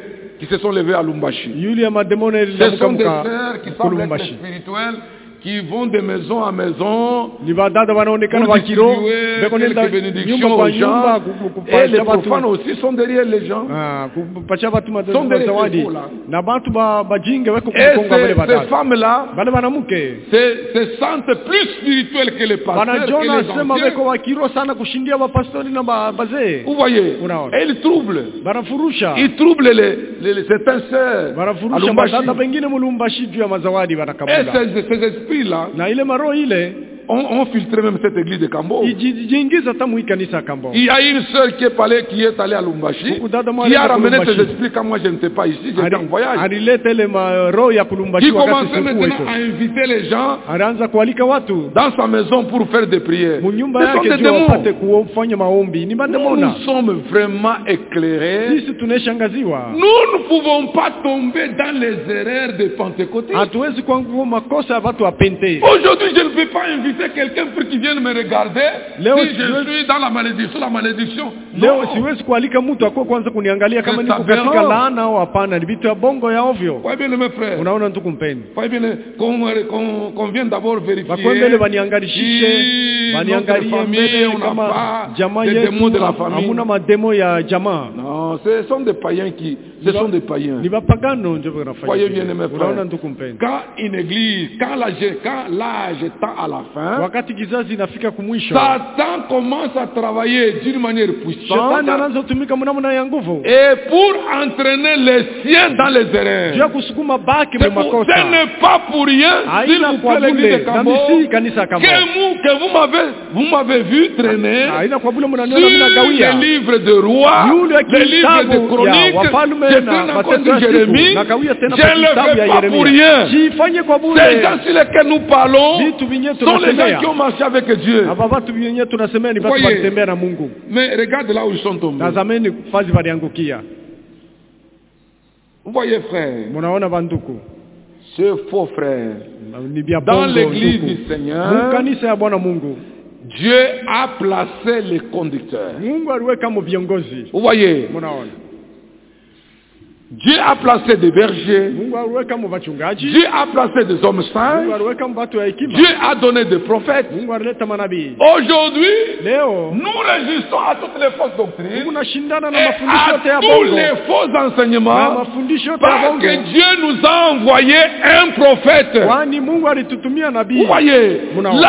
S1: levés à Lumbashi.
S2: Yule ya mademona
S1: Ce
S2: ililamuka
S1: sont des
S2: mka
S1: frères qui semblent être
S2: Kulumbashi.
S1: spirituels, qui vont de maison à maison
S2: Ni badada wanaonekana
S1: pour
S2: wa kiroho,
S1: distribuer
S2: beko nenda
S1: quelques
S2: nyumba
S1: bénédictions
S2: kwa
S1: aux
S2: nyumba
S1: gens. Et les
S2: kupasha
S1: profanes
S2: watu.
S1: aussi sont derrière les gens.
S2: Kupatia watu
S1: Sont des
S2: mazawadi.
S1: faux, là.
S2: Na watu bajinge weko
S1: Et
S2: kukonga wale
S1: ces
S2: badada.
S1: femmes-là
S2: Bale banamuke.
S1: se sentent plus spirituelles que les pasteurs et
S2: Wanajona
S1: les
S2: sema
S1: anciens.
S2: weko wa kiroho sana kushindia wapastori na bazee.
S1: Vous voyez,
S2: Unaona.
S1: et ils troublent.
S2: Banafurusha.
S1: Ils troublent certains sœurs à
S2: Banafurusha
S1: Lumbashi.
S2: badada pengine mulumbashi juu ya mazawadi
S1: Et
S2: wanakabula.
S1: ces esprits-là
S2: Na ile maro ile
S1: ont filtré même cette église de Kambo.
S2: ijiingiza hata mwi kanisa ya Kambo.
S1: Il y a une sœur qui est allée à Lumbashi,
S2: Huku dada moja
S1: qui a
S2: alikuwa
S1: ramené
S2: Lumbashi.
S1: ses esprits quand moi je n'étais pas ici, j'étais en voyage.
S2: Alileta ile roho ya
S1: Qui
S2: kulumbashi wakati
S1: commençait
S2: sikuwa
S1: maintenant
S2: iko.
S1: à inviter les gens
S2: Anaanza kualika watu
S1: dans sa maison pour faire des prières.
S2: munyumba
S1: Ce sont
S2: yake
S1: des
S2: juu wapate
S1: démons.
S2: kufanya maombi. Ni
S1: Nous
S2: mademona.
S1: sommes vraiment éclairés.
S2: Sisi tunashangaziwa.
S1: Nous ne pouvons pas tomber dans les erreurs des pentecôtistes.
S2: Hatuwezi kuangua makosa ya watu wa pente.
S1: Aujourd'hui, je ne peux pas inviter quelqu'un pour qu'il vienne me regarder
S2: Léo,
S1: si je suis dans la malédiction.
S2: Leo
S1: Non.
S2: siwezi kualika mtu akuwe kwanza kuniangalia kama niko
S1: Tabero.
S2: katika laana au hapana. Ni vitu ya bongo ya ovyo.
S1: Voyez bien, mes frères.
S2: Unaona ndugu mpeni.
S1: Voyez bien qu'on vienne d'abord vérifier
S2: Bakwembele baniangalishishe,
S1: si notre
S2: baniangalie
S1: famille,
S2: mbele
S1: on n'a
S2: kama
S1: pas
S2: jamaa
S1: des démons de la
S2: yetu
S1: famille.
S2: hamuna mademo ya jamaa.
S1: Non, ce sont des païens ce sont des païens.
S2: Ni bapagano ndio wanafanya.
S1: Voyez bien, mes frères.
S2: Unaona ndugu mpeni.
S1: Quand une église, quand l'âge tend à la fin,
S2: Wakati kizazi inafika kumwisho,
S1: Satan commence à travailler d'une manière puissante
S2: shetani anaanza kutumika mnamna ya nguvu.
S1: et pour entraîner les siens dans les erreurs.
S2: Juu ya kusukuma baki
S1: Ce
S2: mu makosa.
S1: n'est pas pour rien, s'il
S2: Haina
S1: vous
S2: kwa
S1: plaît, l'église de
S2: bule na
S1: Kambo,
S2: misi kanisa Kambo.
S1: que vous m'avez vu traîner
S2: Haina kwa bule
S1: sur
S2: mnaniona mimi nagawia.
S1: les livres de rois,
S2: Yule
S1: les livres de
S2: kitabu ya
S1: chroniques,
S2: wafalme
S1: je
S2: na
S1: traîne encore
S2: mateso
S1: sur
S2: ya siku.
S1: Jérémie,
S2: Nagawia tena
S1: je
S2: kwa
S1: ne le
S2: kitabu ya
S1: fais pas pour
S2: Yeremia.
S1: rien.
S2: Jifanye kwa bure.
S1: Ces gens sur lesquels nous parlons
S2: Vitu vinye
S1: sont les gens
S2: tunasemea.
S1: qui ont marché avec Dieu.
S2: Hapa watu wenyewe tunasemea ni watu
S1: Voyez.
S2: walitembea na Mungu.
S1: Mais regarde là où ils sont tombés.
S2: Tazameni fazi waliangukia.
S1: Vous voyez, frère,
S2: Munaona banduku.
S1: Ce faux frère,
S2: Ni bia
S1: dans
S2: bongo,
S1: l'église
S2: ndugu.
S1: du Seigneur,
S2: Kanisa ya Bwana Mungu.
S1: Dieu a placé les conducteurs.
S2: Mungu aliweka viongozi.
S1: Vous voyez,
S2: Munaona.
S1: Dieu a placé des bergers.
S2: Mungu aliweka wachungaji.
S1: Dieu a placé des hommes saints.
S2: Mungu aliweka watu wa hekima.
S1: Dieu a donné des prophètes.
S2: Mungu alileta manabii.
S1: Aujourd'hui,
S2: Leo
S1: nous résistons à toutes les fausses doctrines
S2: tunashindana na
S1: et
S2: mafundisho yote ya
S1: à tous
S2: bongo.
S1: les faux
S2: Na
S1: enseignements
S2: mafundisho yote ya
S1: parce
S2: bongo.
S1: que Dieu nous a envoyé un prophète.
S2: Kwani Mungu alitutumia nabii.
S1: Vous voyez,
S2: Munaona.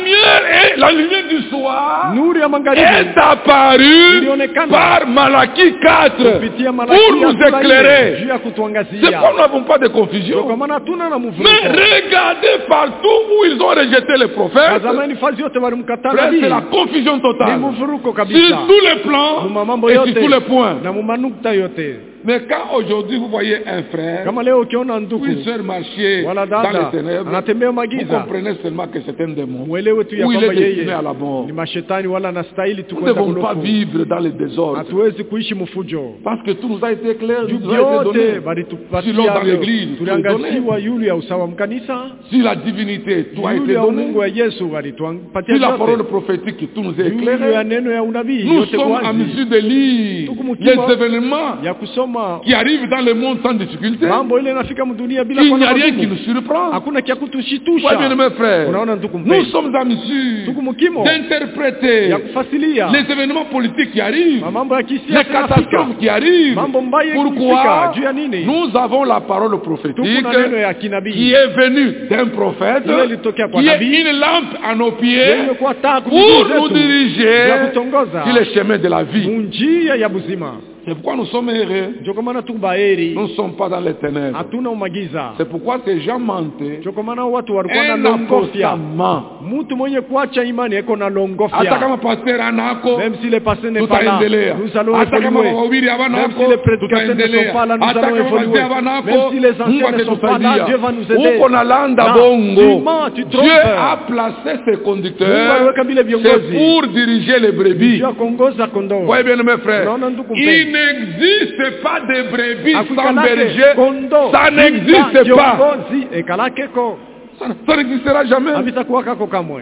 S1: la lumière du soir
S2: Nuru ya magharibi
S1: est apparue
S2: ilionekana
S1: par Malachie 4
S2: kupitia Malaki
S1: pour nous
S2: ya sura
S1: éclairer.
S2: juu ya kutuangazia.
S1: C'est pourquoi nous n'avons pas de confusion.
S2: Kwa maana hatuna na
S1: Mais
S2: mvuruko.
S1: regardez partout où ils ont rejeté les prophètes.
S2: Tazameni fazi yote walimkataa
S1: Frère,
S2: nabii.
S1: c'est la confusion
S2: Ni
S1: totale.
S2: mvuruko
S1: Sur
S2: kabisa.
S1: tous les plans
S2: Muma mambo
S1: et sur
S2: yote
S1: tous les points.
S2: na mumanukta yote.
S1: Mais quand aujourd'hui vous voyez un frère
S2: Kama leo ukiona
S1: ou
S2: ndugu
S1: une sœur marcher
S2: wala
S1: dans
S2: dada
S1: les ténèbres,
S2: anatembea
S1: vous
S2: magiza,
S1: comprenez seulement que c'est un démon.
S2: mwelewe tu ya
S1: Ou il est
S2: kwamba
S1: destiné
S2: yeye
S1: à la mort.
S2: ni mashetani wala anastahili
S1: Nous ne
S2: tukwenda
S1: devons pas
S2: kulofu.
S1: vivre dans le désordre.
S2: Hatuwezi kuishi mfujo.
S1: Parce que tout nous a été clair,
S2: Juu
S1: nous a été
S2: vyote
S1: donné.
S2: balitupatia
S1: Si l'homme dans
S2: leo.
S1: l'église, tout est donné.
S2: Tuliangasiwa yule ya usawa mkanisa.
S1: Si la divinité, tout a
S2: Yule
S1: été
S2: ya
S1: donné.
S2: Mungu ya Yesu walitupatia
S1: Si la
S2: vyote.
S1: parole prophétique, tout nous est
S2: Yule ya
S1: éclairé.
S2: neno ya unabii
S1: Nous
S2: yote
S1: sommes en
S2: wazi.
S1: mesure de lire
S2: Tuko mkima
S1: les événements
S2: ya kusoma
S1: qui arrivent dans le monde sans difficulté.
S2: mambo ile inafika mdunia bila
S1: Il n'y
S2: kuona
S1: a rien qui
S2: magumu.
S1: nous surprend.
S2: Hakuna kia
S1: Oui,
S2: kutushitusha.
S1: bien mes frères,
S2: Unaona ndugu
S1: nous
S2: mpendwa.
S1: sommes en mesure
S2: Tuko mkimo
S1: d'interpréter
S2: ya kufasilia
S1: les événements politiques qui arrivent,
S2: mambo ya
S1: les
S2: kisiasa
S1: catastrophes qui arrivent.
S2: mambo mbaya
S1: Pourquoi?
S2: yakifika juu ya nini?
S1: Nous avons la parole prophétique
S2: Tuko na neno ya
S1: qui
S2: kinabii
S1: est venue d'un prophète,
S2: ile ilitokea kwa
S1: qui est
S2: nabii
S1: une lampe à nos pieds
S2: yenye kuwa taa kwa
S1: pour
S2: miguu
S1: nous
S2: zetu
S1: diriger
S2: ya kutongoza
S1: sur les chemins de la vie.
S2: munjia ya buzima.
S1: C'est pourquoi nous sommes heureux.
S2: Ndio kwa maana tu baheri
S1: Nous ne sommes pas dans les ténèbres.
S2: hatuna umagiza.
S1: C'est pourquoi ces gens mentaient.
S2: Ndio kwa maana watu walikuwa na
S1: Un
S2: longofya.
S1: apostat.
S2: Mtu mwenye kuacha imani yako na
S1: Hata
S2: longofya.
S1: kama pasteur anako,
S2: Même si les pasteurs n'est pas là,
S1: tutaendelea.
S2: nous allons
S1: Hata kama
S2: évoluer.
S1: wahubiri
S2: Même
S1: hawanako,
S2: si les prédicateurs ne sont
S1: tutaendelea.
S2: pas là, nous
S1: Hata
S2: allons
S1: kama
S2: évoluer.
S1: wazee hawanako,
S2: Même si les
S1: Mungu
S2: anciens ne sont pas là, Dieu va nous aider.
S1: Uko nalanda
S2: Là,
S1: bongo.
S2: tu mens, tu trompes.
S1: Dieu a placé ses
S2: Mungu
S1: conducteurs.
S2: aliweka vile
S1: C'est
S2: viongozi.
S1: pour diriger les brebis.
S2: Dieu akongoza kondoo.
S1: Voyez bien mes frères.
S2: Unaona ndugu
S1: Il
S2: mpendwa.
S1: n'existe pas de brebis sans
S2: Akuikalake
S1: berger.
S2: kondoo.
S1: Ça n'existe pas.
S2: Kiongozi ekalakeko.
S1: Ça n'existera jamais.
S2: Habitakuwa kako kamwe.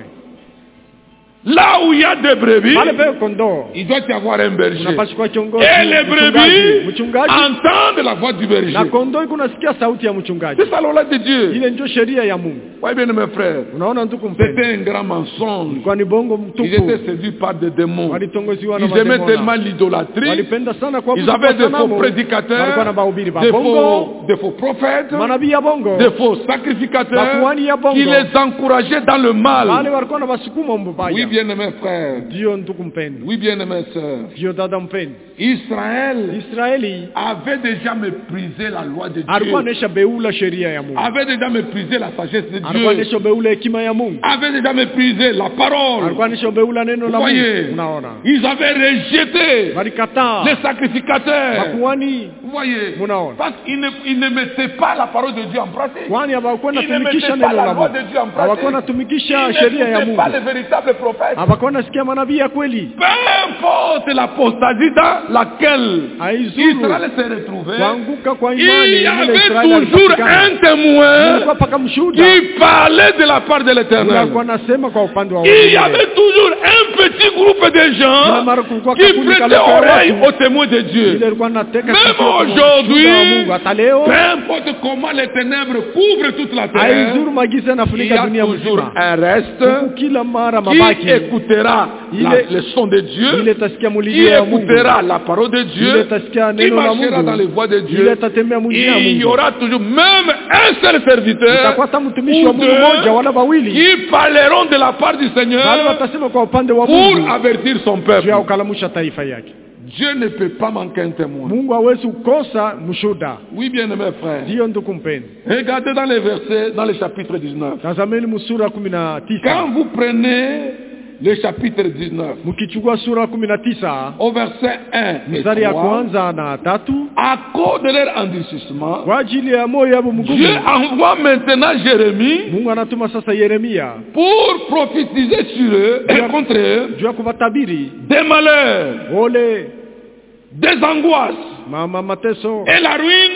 S1: Là où il y a des brebis,
S2: Pale pe kondoo.
S1: il doit y avoir un berger.
S2: Unapaswa kiongozi.
S1: Et les brebis
S2: mchungaji
S1: entendent la voix du berger.
S2: na kondoo kunasikia sauti ya mchungaji.
S1: C'est ça la loi de Dieu.
S2: Ile ndio sheria ya Mungu.
S1: Voyez bien mes frères.
S2: Unaona ndugu mpendwa.
S1: C'était un grand mensonge.
S2: Kwa ni bongo
S1: Ils
S2: mtupu.
S1: étaient séduits par des démons.
S2: Walitongoziwa na
S1: Ils aimaient
S2: mademona.
S1: tellement l'idolâtrie.
S2: Walipenda sana kwa
S1: Ils avaient des faux prédicateurs,
S2: Walikuwa na bahubiri ba
S1: des
S2: bongo.
S1: faux prophètes,
S2: Manabii ya bongo.
S1: des faux sacrificateurs
S2: Makuhani ya bongo.
S1: qui les encourageaient dans le
S2: Wale
S1: mal.
S2: walikuwa na basukuma mbaya.
S1: Oui, bien mes frères.
S2: Ndio ndugu mpendwa.
S1: Oui, bien mes sœurs.
S2: Ndio dada mpendwa.
S1: Israël
S2: Israeli
S1: avait déjà méprisé la loi de
S2: alikuwa
S1: Dieu.
S2: anesha beula sheria ya Mungu.
S1: Avait déjà méprisé la sagesse de
S2: Alikuwa
S1: Dieu.
S2: anesha beula hekima ya Mungu.
S1: Avait déjà méprisé la parole.
S2: Alikuwa anesha beula neno
S1: Vous
S2: la
S1: voyez,
S2: Mungu. Unaona?
S1: ils avaient rejeté
S2: Walikataa.
S1: les sacrificateurs.
S2: Makuhani
S1: Vous voyez,
S2: Munaona?
S1: parce qu'ils ne mettaient pas la parole de Dieu en pratique.
S2: kwani hawakuwa
S1: Ils ne
S2: natumikisha
S1: mettaient pas
S2: neno
S1: la
S2: la
S1: loi
S2: Mungu.
S1: de Dieu en
S2: Hawakuwa
S1: pratique.
S2: natumikisha
S1: Ils
S2: sheria ya
S1: n'écoutaient
S2: Mungu.
S1: pas les véritables prophètes.
S2: Hawakuwa nasikia manabii ya kweli.
S1: Peu importe l'apostasie dans laquelle
S2: Haizuru
S1: Israël s'est retrouvé,
S2: kuanguka kwa
S1: il
S2: imani
S1: y
S2: ya
S1: avait
S2: Israeli
S1: toujours
S2: alipatikana.
S1: un témoin
S2: Kulikuwa paka mshuhuda.
S1: qui parlait de la part de l'Éternel.
S2: Alikuwa anasema kwa upande wa
S1: Il y avait toujours un petit groupe de
S2: Kila
S1: gens
S2: mara kulikuwa
S1: qui
S2: kakundi
S1: prêtaient
S2: kaloko ya
S1: oreille
S2: watu.
S1: aux témoins de Dieu.
S2: Ile ilikuwa inateka
S1: Même
S2: sikio kwa
S1: aujourd'hui,
S2: mshuhuda wa Mungu. Hata leo
S1: peu importe comment les ténèbres couvrent toute la terre,
S2: haizuru magiza
S1: il y
S2: yanafunika
S1: a
S2: dunia
S1: toujours
S2: mzima.
S1: un reste
S2: Huku kila mara
S1: qui
S2: mabaki
S1: écoutera le son de Dieu,
S2: ile tasikia
S1: qui
S2: mulio ya Mungu.
S1: écoutera la parole de
S2: Ile
S1: Dieu,
S2: tasikia
S1: qui
S2: neno la
S1: marchera dans les
S2: Mungu.
S1: voies de
S2: Ile
S1: Dieu.
S2: tatembea munjia ya
S1: Il y
S2: Mungu.
S1: aura toujours même un seul serviteur
S2: Utakuwa hata mtumishi wa
S1: ou
S2: Mungu mmoja wala
S1: deux
S2: wawili.
S1: qui parleront de la part du
S2: Wale
S1: Seigneur
S2: watasema kwa upande wa
S1: pour
S2: Mungu
S1: avertir son
S2: juu
S1: peuple.
S2: ya ukalamusha taifa yake.
S1: Dieu ne peut pas manquer un témoin.
S2: Mungu hawezi kukosa mshuhuda.
S1: Oui, bien aimés frères.
S2: Ndio ndugu mpendwa.
S1: Regardez dans les versets, dans le chapitre 19.
S2: Tazameni musura 19.
S1: Quand vous prenez le chapitre 19,
S2: Mkichukua sura 19
S1: au verset 1 et
S2: mstari ya
S1: 3,
S2: kwanza na 3,
S1: à cause de leur endurcissement,
S2: kwa ajili ya moyo wao
S1: Dieu
S2: mgumu,
S1: envoie maintenant Jérémie
S2: Mungu anatuma sasa Yeremia
S1: pour prophétiser sur eux et contre eux
S2: juu ya kuwatabiri
S1: des malheurs,
S2: ole
S1: des angoisses
S2: mateso
S1: et la ruine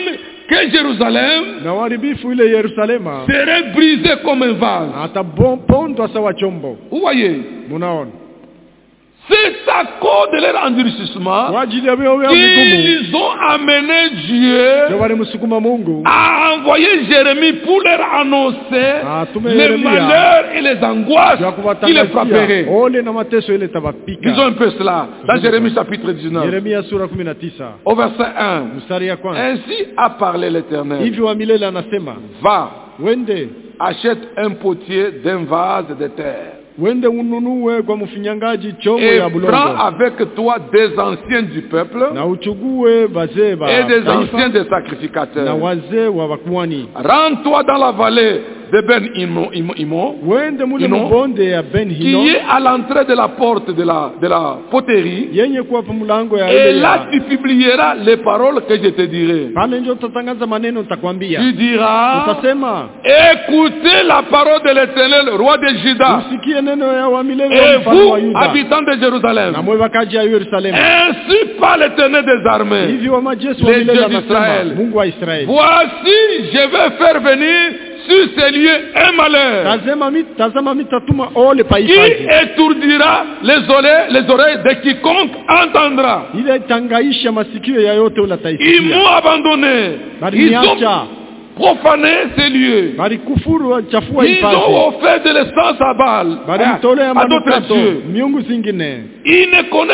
S1: que Jérusalem
S2: na uharibifu ile Yerusalema
S1: serait brisé comme un vase.
S2: atapondwa sawa chombo.
S1: Vous voyez,
S2: Munaona?
S1: c'est à cause de leur endurcissement
S2: Kwa ajili ya wao migumu
S1: qu'ils ont amené Dieu
S2: ndio walimsukuma Mungu
S1: à envoyer Jérémie pour leur annoncer
S2: tume
S1: les
S2: Yeremia
S1: malheurs et les angoisses
S2: ya
S1: qui les
S2: kuwatangazia
S1: frapperaient.
S2: ole na mateso ile tabapika.
S1: Disons un peu cela dans Jérémie chapitre 19
S2: Yeremia sura 19
S1: au verset 1.
S2: mstari ya kwanza.
S1: Ainsi a parlé l'Éternel.
S2: Hivi wa milele anasema,
S1: Va,
S2: wende
S1: achète un potier d'un vase de terre
S2: wende ununue kwa mfinyangaji chombo
S1: et
S2: ya
S1: prends
S2: bulongo
S1: avec toi des anciens du peuple
S2: na uchugue wazee ba
S1: et des
S2: taifa
S1: anciens des
S2: na
S1: sacrificateurs.
S2: wazee wa wakuani.
S1: Rends-toi dans la vallée de Ben Imo,
S2: Wende mule
S1: Hino,
S2: mbonde ya Ben Hino
S1: qui est à l'entrée de la porte de la poterie,
S2: yenye kuwa pa mlango ya
S1: et
S2: ile
S1: là
S2: ya
S1: tu publieras les paroles que je te dirai.
S2: pale ndio utatangaza maneno nitakwambia.
S1: Tu diras,
S2: Utasema,
S1: écoutez la parole de l'Éternel, roi de Juda,
S2: usikie neno ya wa milele
S1: et
S2: wa mfalme
S1: vous,
S2: wa Yuda
S1: habitants de Jérusalem.
S2: na mwe wakaji ya Yerusalemu.
S1: Ainsi parle l'Éternel des armées.
S2: Hivi wa majeshi wa
S1: Les
S2: milele
S1: dieux
S2: anasema,
S1: d'Israël.
S2: Mungu wa Israeli,
S1: Voici, je vais faire venir sur ces lieux un malheur
S2: tazama mitatuma ole
S1: qui
S2: paifaji
S1: étourdira les oreilles de quiconque entendra.
S2: ile itangaisha masikio ya yote ula
S1: Ils
S2: taisikia.
S1: m'ont abandonné.
S2: Bali
S1: Ils ont
S2: niacha,
S1: profané ces lieux.
S2: bali kufuru chafua
S1: Ils ont
S2: ifaji,
S1: offert de l'essence à Baal,
S2: bali mtolea
S1: à d'autres
S2: manukato
S1: dieux.
S2: miungu zingine.
S1: Ils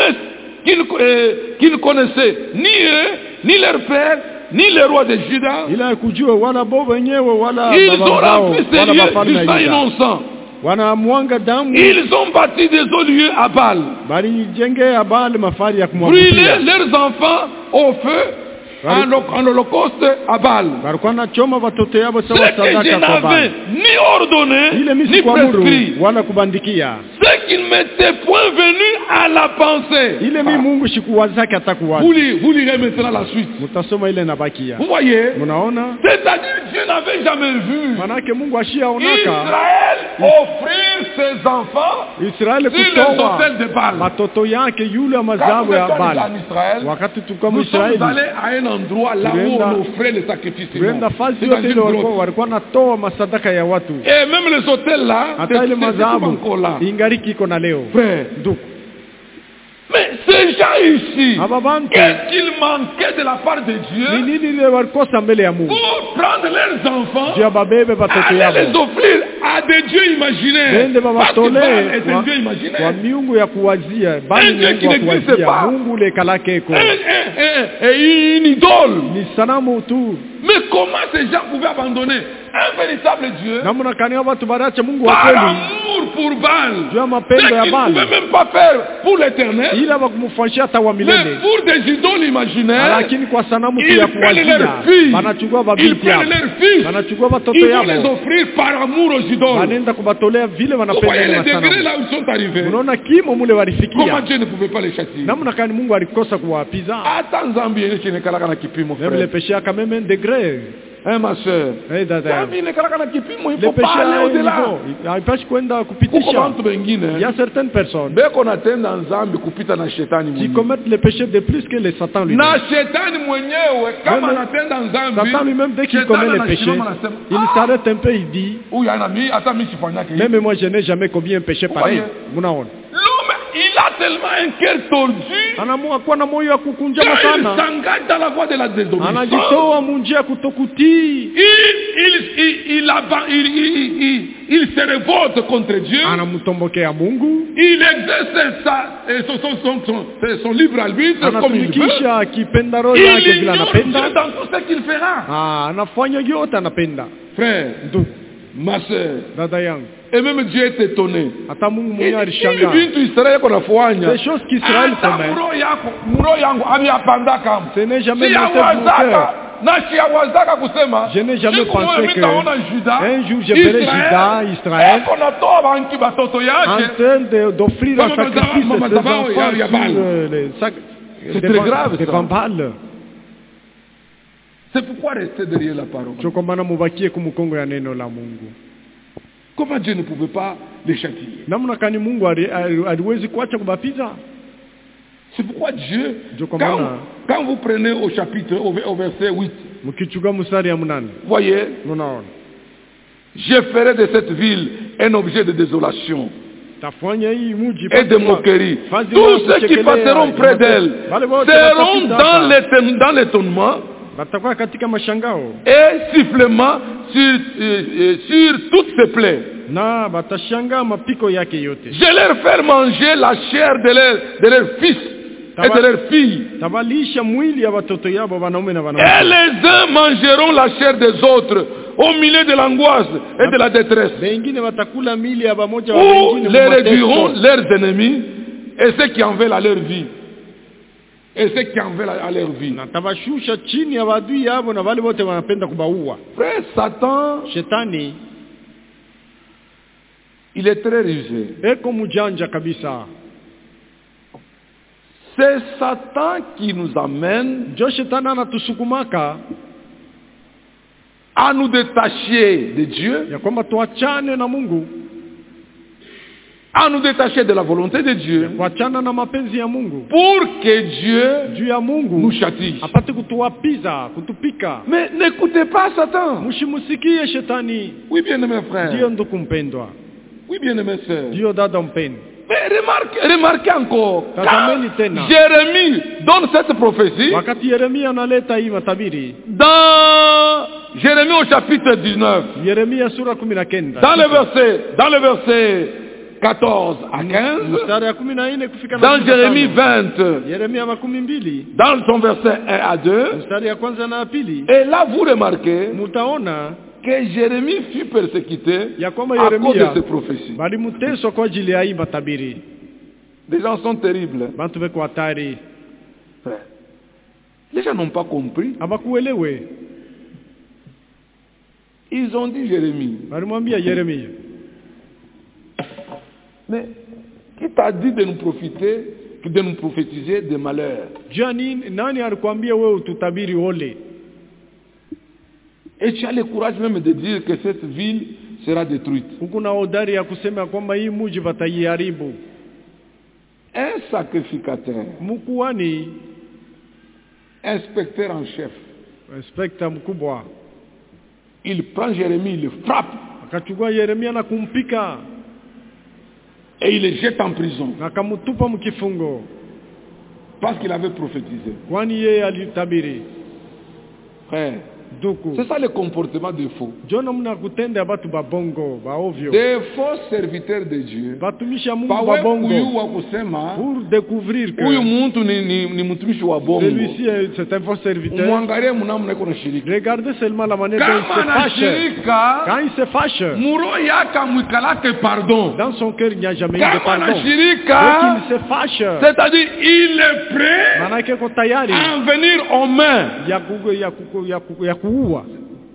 S1: ne connaissaient ni eux, ni leur père, ni le roi de Juda.
S2: Ila ya kujua wala bo wenyewe wala
S1: Ils ont
S2: baba zao
S1: rempli ces
S2: wala
S1: lieux
S2: mafalme
S1: du
S2: ya
S1: sang
S2: Yuda.
S1: innocent.
S2: Wanamwanga damu,
S1: Ils ont bâti des hauts lieux à Baal.
S2: bali jengea Baali mafari ya
S1: Brûlé
S2: kumwabudia.
S1: leurs enfants au feu en holocauste à Baal.
S2: Walikuwa nachoma watoto yao
S1: Ce
S2: sawa
S1: que je
S2: sadaka kwa
S1: n'avais
S2: Baali.
S1: ni ordonné,
S2: Ile
S1: ni
S2: misi kuamuru
S1: prescrit.
S2: wala kubandikia.
S1: Ce qui ne m'était point venu à la pensée.
S2: Ile mi Mungu shikuwazake atakuwaza.
S1: Vous lirez maintenant la suite.
S2: Mutasoma ile nabakia.
S1: Vous voyez?
S2: Munaona?
S1: C'est-à-dire Dieu n'avait jamais vu
S2: Manake Mungu ashiaonaka
S1: Israël offrir ses enfants
S2: Israeli
S1: sur les
S2: kutoa
S1: autels de Baal.
S2: matoto yake yule
S1: Quand
S2: mazao
S1: nous
S2: ya
S1: étions
S2: Baali.
S1: en Israël,
S2: Wakati tulikuwa
S1: nous sommes
S2: Israeli,
S1: allés à un endroit là où on offrait les sacrifices.
S2: tuenda fazi
S1: C'est dans
S2: yote
S1: une
S2: ile
S1: grotte.
S2: walikuwa natoa masadaka ya watu.
S1: Et même les hôtels là,
S2: Hata ile
S1: c'est
S2: mazabu
S1: encore là.
S2: ingariki iko na leo.
S1: Frère,
S2: Ndugu,
S1: mais ces gens ici,
S2: aba bantu
S1: qu'est-ce qu'il manquait de la part de
S2: ni
S1: Dieu
S2: nini ile walikosa mbele ya Mungu?
S1: pour prendre leurs enfants,
S2: Juu ya babebe watoto
S1: aller
S2: yao.
S1: les offrir à des dieux imaginaires?
S2: Bende
S1: Parce que Baal
S2: babatolee
S1: est un dieu imaginaire.
S2: kwa miungu ya kuwazia, bali
S1: Un Dieu
S2: Mungu
S1: qui
S2: wa
S1: n'existe
S2: kuwazia,
S1: pas.
S2: Mungu ule kalake iko.
S1: Et une idole.
S2: Ni sanamu tu.
S1: Mais comment ces gens pouvaient abandonner un véritable Dieu
S2: Namna kani watu baracha Mungu wa
S1: par
S2: kweli
S1: amour pour Baal?
S2: juu ya mapendo
S1: Ce
S2: ya
S1: qu'ils ne
S2: Baali,
S1: pouvaient même pas faire pour l'éternel,
S2: ila wakumfanyia hata wa
S1: mais
S2: milele,
S1: pour des idoles imaginaires.
S2: lakini kwa sanamu tu
S1: Ils
S2: ya
S1: prennent
S2: kuwazia
S1: leurs filles,
S2: wanachukua
S1: ils
S2: babiti yao,
S1: prennent leurs fils,
S2: wanachukua watoto
S1: ils vont les
S2: yao,
S1: offrir par amour aux idoles.
S2: wanaenda kubatolea vile
S1: Vous
S2: wanapenda
S1: voyez
S2: ile
S1: les degrés
S2: masanamu.
S1: là où ils sont arrivés.
S2: Unaona kimo mule
S1: Comment
S2: walifikia,
S1: Dieu ne pouvait pas les châtier?
S2: namna kani Mungu alikosa kuwapiza.
S1: Hata nzambi yenye chinekalaka na kipimo,
S2: Même les
S1: frère.
S2: péchés quand même un degré.
S1: Hein, ma soeur?
S2: Eh dada,
S1: Nzambi inekalaka na kipimo, il
S2: les
S1: faut pas
S2: péchés
S1: aller
S2: à
S1: au-delà.
S2: niveau, haipashi kwenda
S1: Kuko
S2: kupitisha.
S1: bantu bengine
S2: Il y a certaines personnes
S1: beko natenda nzambi kupita na shetani
S2: qui
S1: mwenyewe.
S2: commettent les péchés de plus que les Satan lui-même.
S1: Na shetani mwenyewe kama
S2: Même
S1: anatenda nzambi,
S2: Satan lui-même, dès qu'il
S1: shetani
S2: commet les péchés,
S1: anasimama anasema,
S2: il s'arrête un peu, il dit,
S1: huyu ana mimi hata mimi sifanyake hivi.
S2: même moi je n'ai jamais commis un péché pareil. Munaona.
S1: L'homme, il a tellement un cœur tordu
S2: Anaamua kuwa na moyo wa kukunjama
S1: qu'il
S2: sana.
S1: s'engage dans la voie de la désobéissance.
S2: Anajitoa munjia kutokutii.
S1: Il se révolte contre Dieu.
S2: Anamtombokea Mungu.
S1: Il exerce son libre arbitre comme il veut.
S2: Anatumikisha akipenda roho
S1: Il
S2: yake vile
S1: ignore
S2: anapenda.
S1: Dieu dans tout ce qu'il fera.
S2: Anafanya yote anapenda.
S1: Frère,
S2: Ndugu,
S1: ma soeur,
S2: dada yangu,
S1: et même Dieu est étonné.
S2: hata Mungu
S1: Il
S2: mwenyewe alishangaa.
S1: vitu Israeli kunafanya.
S2: Des choses qu'Israël commet,
S1: Muro yangu ameyapanda kama.
S2: ce n'est jamais monté de mon
S1: Siyawazaka
S2: cœur.
S1: na siyawazaka kusema.
S2: Je n'ai jamais
S1: siku moja
S2: pensé que
S1: nitaona Juda,
S2: un jour je verrai Juda, Israël,
S1: eko natoa banki batoto
S2: en
S1: yake.
S2: train d'offrir un
S1: Mama
S2: sacrifice
S1: Mama
S2: des
S1: Zabao
S2: enfants
S1: ya Baal.
S2: sur les
S1: C'est très grave,
S2: devant
S1: ça.
S2: Baal.
S1: C'est pourquoi rester derrière la parole.
S2: Ndio kwa maana mubakie kumukongo ya neno la Mungu.
S1: Comment Dieu ne pouvait pas les châtier?
S2: Namna kani Mungu aliwezi kuacha kubapiza?
S1: C'est pourquoi Dieu,
S2: Ndio kwa maana
S1: quand vous prenez au chapitre, au verset 8,
S2: Mkichukua mstari ya 8.
S1: Voyez,
S2: Unaona?
S1: je ferai de cette ville un objet de désolation
S2: Tafanya hii mji
S1: et de moquerie. Tous ceux qui passeront près d'elle seront dans l'étonnement
S2: batakuwa katika mashangao
S1: et sifflement sur toutes ses plaies.
S2: na batashanga mapiko yake yote.
S1: Je leur ferai manger la chair de leurs fils et de leurs filles.
S2: Tabalisha mwili ya watoto yao wanaume na wanawake.
S1: Et les uns mangeront la chair des autres au milieu de l'angoisse et de la détresse.
S2: Wengine watakula mili ya pamoja
S1: Ou
S2: wengine
S1: les réduiront leurs ennemis et ceux qui en veulent à leur vie. Et ceux qui en veulent à leur vie.
S2: Na tabashusha chini ya wadui yao na wale wote wanapenda kubaua.
S1: Frère, Satan,
S2: Shetani
S1: il est très rusé.
S2: eko mjanja kabisa.
S1: C'est Satan qui nous amène
S2: Jo shetani anatusukumaka
S1: à nous détacher de Dieu,
S2: ya kwamba tuachane na Mungu,
S1: à nous détacher de la volonté de Dieu,
S2: kuachana na mapenzi ya Mungu,
S1: pour que Dieu
S2: juu ya Mungu
S1: nous châtie.
S2: apate kutuapiza, kutupika.
S1: Mais n'écoutez pas Satan.
S2: Mshimusikie shetani.
S1: Oui, bien-aimé frère.
S2: Ndio ndugu mpendwa.
S1: Oui, bien-aimé sœur.
S2: Ndio dada mpendwa.
S1: Mais remarquez encore,
S2: Tazameni
S1: quand
S2: tena.
S1: Jérémie donne cette prophétie,
S2: Wakati Yeremia analeta hii matabiri,
S1: dans Jérémie au chapitre 19,
S2: Yeremia sura 19,
S1: dans le verset 14 à 15,
S2: mstari ya 14 kufika
S1: dans
S2: 15.
S1: Jérémie 20,
S2: Yeremia 12,
S1: dans son verset 1 à 2,
S2: mstari ya kwanza na pili,
S1: et là vous remarquez
S2: mutaona
S1: que Jérémie fut persécuté
S2: ya kwamba
S1: à cause de
S2: Yeremia
S1: ces prophéties.
S2: bali muteswa kwa ajili ya hii matabiri.
S1: Les gens sont terribles.
S2: Bantu beko hatari.
S1: Frère, les gens n'ont pas compris.
S2: Abakuelewe.
S1: Ils ont dit Jérémie.
S2: Balimwambia Yeremia,
S1: mais qui t'a dit de nous profiter, de nous prophétiser des malheurs?
S2: nani alikwambia wewe tutabiri ole?
S1: Et tu as le courage même de dire que cette ville sera détruite.
S2: Kuna hodari ya kusema kwamba hii mji wataiharibu.
S1: Un sacrificateur,
S2: Mkuani,
S1: inspecteur en chef,
S2: inspector mkubwa,
S1: il prend Jérémie, il le frappe
S2: akachukua Yeremia na kumpika
S1: et il le jette en prison
S2: na kamutupa mkifungo
S1: parce qu'il avait prophétisé.
S2: kwani yeye alitabiri.
S1: Frère,
S2: Duku,
S1: c'est ça le comportement des faux.
S2: jona mna kutenda batu babongo baovyo,
S1: Des faux serviteurs de Dieu.
S2: batumisha Mungu
S1: Pawe
S2: babongo
S1: huyu wa kusema
S2: pour découvrir que
S1: huyu mtu ni mtumishi wa bongo.
S2: celui-ci c'est un faux serviteur.
S1: Mwangalie mnamna iko na shirika.
S2: Regardez seulement la manière dont il se
S1: Kama na
S2: fâche.
S1: shirika
S2: Quand il se fâche,
S1: muro yaka mwikalake pardon.
S2: dans son cœur il n'y a jamais eu de
S1: Kama
S2: pardon.
S1: na
S2: Dès
S1: shirika,
S2: qu'il se fâche,
S1: c'est-à-dire il est prêt
S2: manake ko tayari
S1: à en venir aux mains.
S2: ya kuua.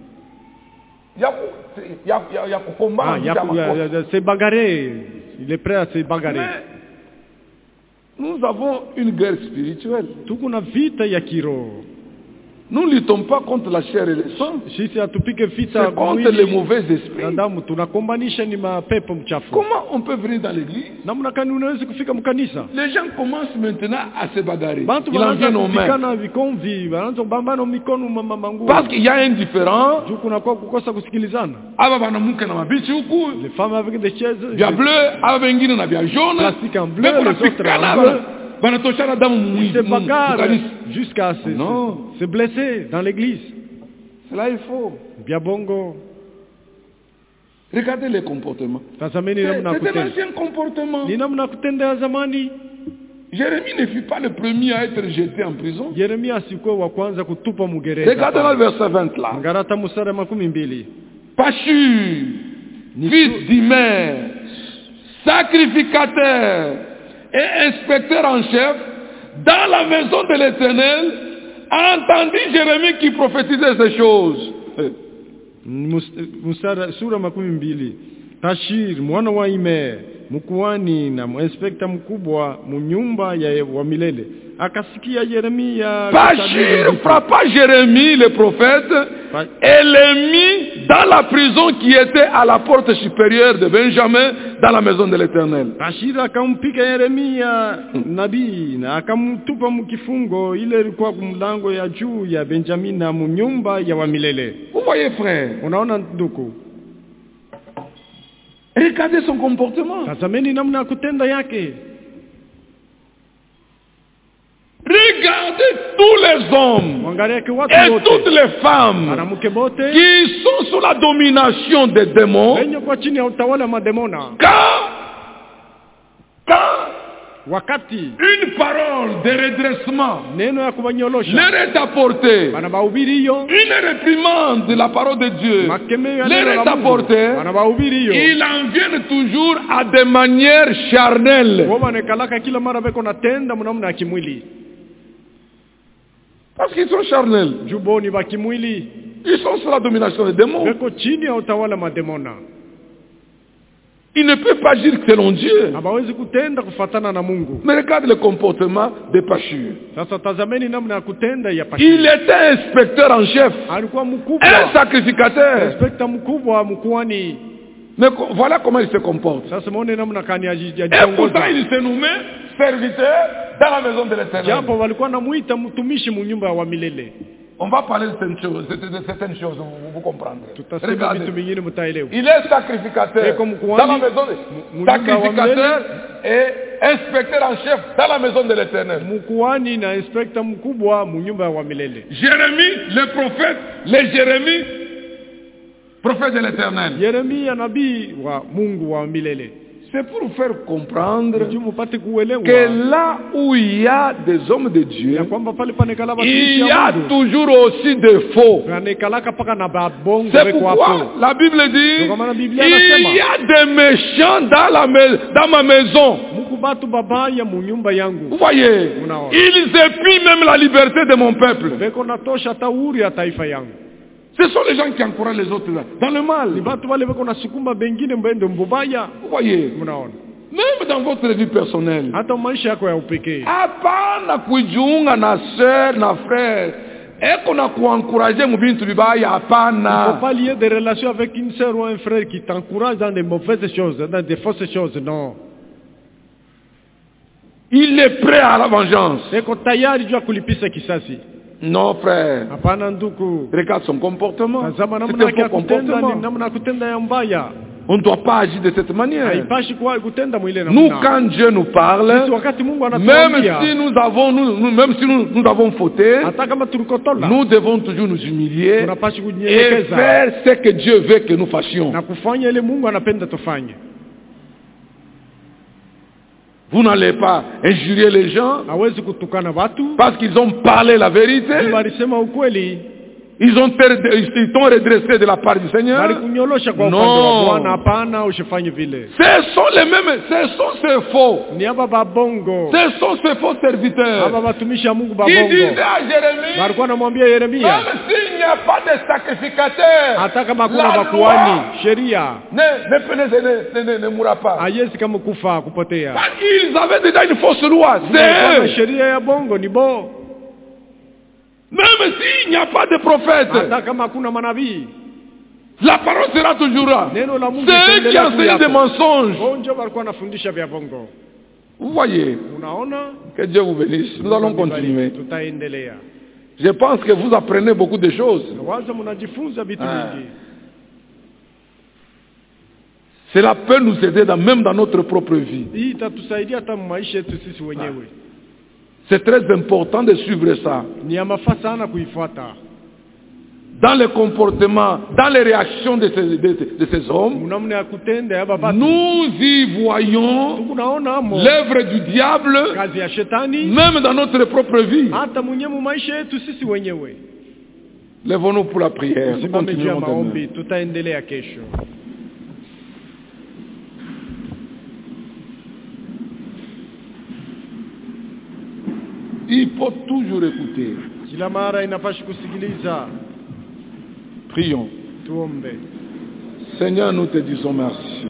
S1: Ya kukombana vita makosa.
S2: Se bagarrer. Il est prêt à se bagarrer.
S1: Mais nous avons une guerre spirituelle.
S2: Tuko na vita ya kiroho.
S1: Nous ne luttons pas contre la chair et le sang.
S2: Sisi hatupike vita
S1: C'est contre les mauvais esprits.
S2: na damu, tunakombanisha ni mapepo mchafu.
S1: Comment on peut venir dans l'église?
S2: Namna gani unaweza kufika mkanisa?
S1: Les gens commencent maintenant à se bagarrer.
S2: Bantu
S1: Ils en viennent aux mains.
S2: kupikana vikomvi, wanaanza kubambana mikono manguo.
S1: Parce qu'il y a un différent.
S2: Juu kuna kwa kukosa kusikilizana.
S1: Aba banamuke na mabichi huku.
S2: Les femmes avec des chaises
S1: Vya bleu, aba wengine na vya jaune.
S2: plastique en bleu,
S1: Mais
S2: les autres en bleu.
S1: banatoshana damu
S2: Ils se bagarrent
S1: mukanisa.
S2: jusqu'à se blesser dans l'église.
S1: C'est là il faut.
S2: Biabongo.
S1: Regardez les comportements.
S2: Tazameni namna
S1: C'est un
S2: kutenda.
S1: ancien comportement.
S2: Ni namna kutenda ya zamani.
S1: Jérémie ne fut pas le premier à être jeté en prison.
S2: Yeremia asikuwa wa kwanza kutupa mugereza.
S1: Regardez dans le verset 20 là.
S2: Ngarata musara 12.
S1: Pachur, fils d'Imer, sacrificateur et inspecteur en chef, dans la maison de l'Éternel, entendit Jérémie qui prophétisait ces choses.
S2: Musara sura 12. Tashir mwana wa Imer, mkuhani na inspekta mkubwa munyumba ya wa milele akasikia Yeremia.
S1: Pashur frappa Jérémie le prophète et le mit dans la prison qui était à la porte supérieure de Benjamin dans la maison de l'Éternel.
S2: Pashur akampiga Yeremia nabii na akamtupa mkifungo ile ilikuwa kumlango ya juu ya Benjamin na munyumba ya wa milele.
S1: Vous voyez frère,
S2: unaona ndugu,
S1: regardez son comportement.
S2: tazameni namna kutenda yake.
S1: Regardez tous les hommes et toutes les femmes qui sont sous la domination des démons. Quand une parole de redressement leur est apportée, une réprimande de la parole de Dieu leur est apportée, ils en viennent toujours à des manières charnelles. Parce qu'ils sont charnels. Ils sont sous la domination des démons. Ils ne peuvent pas dire que c'est selon Dieu. Mais regarde le comportement de Pashur. Il était inspecteur en chef, un sacrificateur. Mais voilà comment il se comporte. Et pourtant il s'est nommé serviteur dans la maison de l'Éternel. On va parler de certaines choses, vous comprendrez. Regardez. Il est sacrificateur dans la maison de sacrificateur et inspecteur en chef dans la maison de l'Éternel. Jérémie, le prophète, Jérémie, prophète de l'Éternel. C'est pour vous faire comprendre que là où il y a des hommes de Dieu, il y a toujours aussi des faux. C'est pourquoi la Bible dit il y a des méchants dans ma maison. Vous voyez, ils épient même la liberté de mon peuple. Ce sont les gens qui encouragent les autres dans le mal. Vous voyez, même dans votre vie personnelle, hapana kujiunga na sœur na frère eko na kuencourager mubintu bibaya, hapana.
S2: Il ne faut pas lier des relations avec une sœur ou un frère qui t'encourage dans des mauvaises choses, dans des fausses choses, non.
S1: Il est prêt à la vengeance. Non, frère. Regarde son comportement. C'est un faux comportement. On ne doit pas agir de cette manière. Nous, quand Dieu nous parle, même si nous avons fauté, nous devons toujours nous humilier et faire ce que Dieu veut que nous fassions. Vous n'allez pas injurier les gens parce qu'ils ont parlé la vérité. Ils t'ont redressé de la part du Seigneur. Non. Ce sont les mêmes, ce sont ces faux. Ce sont ces faux serviteurs. Ils disaient à Jérémie, même s'il n'y a pas de sacrificateur, la loi ne mourra pas. Ils avaient déjà une fausse loi. C'est eux. Même s'il n'y a pas de prophète, la parole sera toujours là. C'est eux qui enseignent des mensonges. Vous voyez, que Dieu vous bénisse. Nous allons continuer. Je pense que vous apprenez beaucoup de choses. Cela peut nous aider même dans notre propre vie. C'est très important de suivre ça. Dans le comportement, dans les réactions de ces hommes, nous y voyons l'œuvre du diable, même dans notre propre vie. Lèvons-nous pour la prière. Nous continuons demain. Il faut toujours écouter. Prions. Seigneur, nous te disons merci.